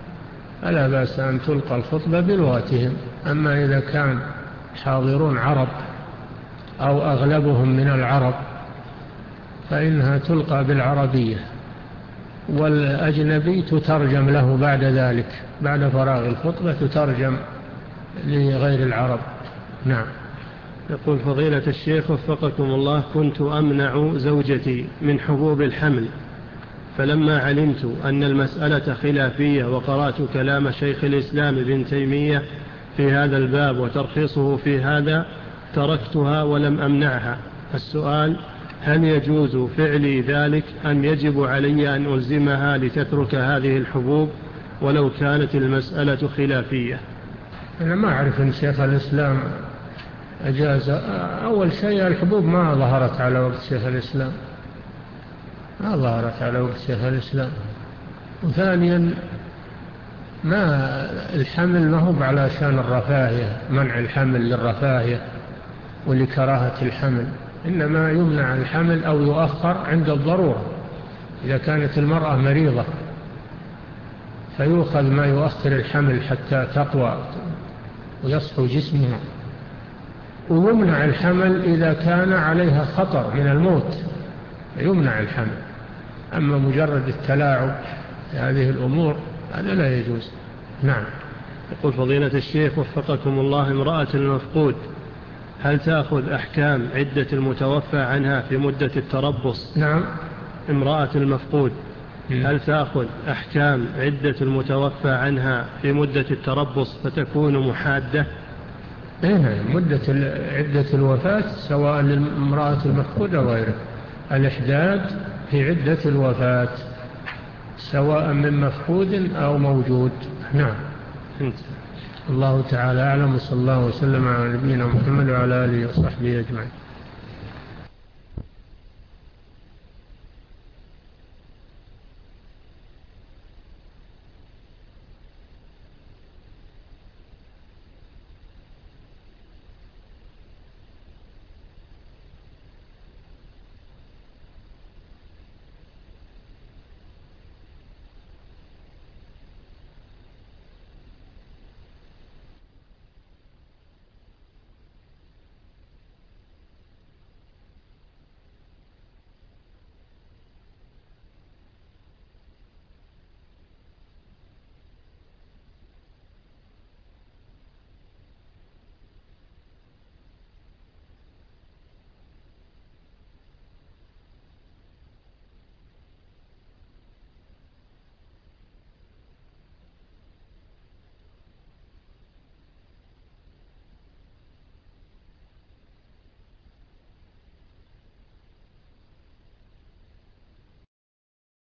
فلا بأس أن تلقى الخطبة بلغتهم. أما إذا كان حاضرون عرب أو أغلبهم من العرب فإنها تلقى بالعربية، والأجنبي تترجم له بعد ذلك، بعد فراغ الخطبة تترجم لغير العرب. نعم. يقول فضيلة الشيخ وفقكم الله: كنت أمنع زوجتي من حبوب الحمل، فلما علمت أن المسألة خلافية وقرأت كلام شيخ الإسلام ابن تيمية في هذا الباب وترخيصه في هذا تركتها ولم أمنعها. السؤال: هل يجوز فعلي ذلك أم يجب علي أن ألزمها لتترك هذه الحبوب ولو كانت المسألة خلافية؟ أنا ما أعرف أن شيخ الإسلام أجاز. أول شيء الحبوب ما ظهرت على وقت شيخ الإسلام، ما ظهرت على وقت شيخ الإسلام. وثانيا ما الحمل ما هو على شان الرفاهية، منع الحمل للرفاهية ولكراهة الحمل، إنما يمنع الحمل أو يؤخر عند الضرورة. إذا كانت المرأة مريضة فيؤخذ ما يؤخر الحمل حتى تقوى ويصحو جسمها، ويمنع الحمل إذا كان عليها خطر من الموت، يمنع الحمل. أما مجرد التلاعب هذه الأمور هذا لا يجوز. نعم. يقول فضيلة الشيخ وفقكم الله: امرأة المفقود هل تأخذ أحكام عدة المتوفى عنها في مدة التربص؟ نعم. امرأة المفقود هل تأخذ أحكام عدة المتوفى عنها في مدة التربص فتكون محادة؟ إيه، مدة عدة الوفاة سواء للمرأة المفقودة أو غيره، الإحداد في عدة الوفاة سواء من مفقود أو موجود. نعم. الله تعالى أعلم، وصلى الله وسلم على نبينا محمد وعلى آله وصحبه أجمعين.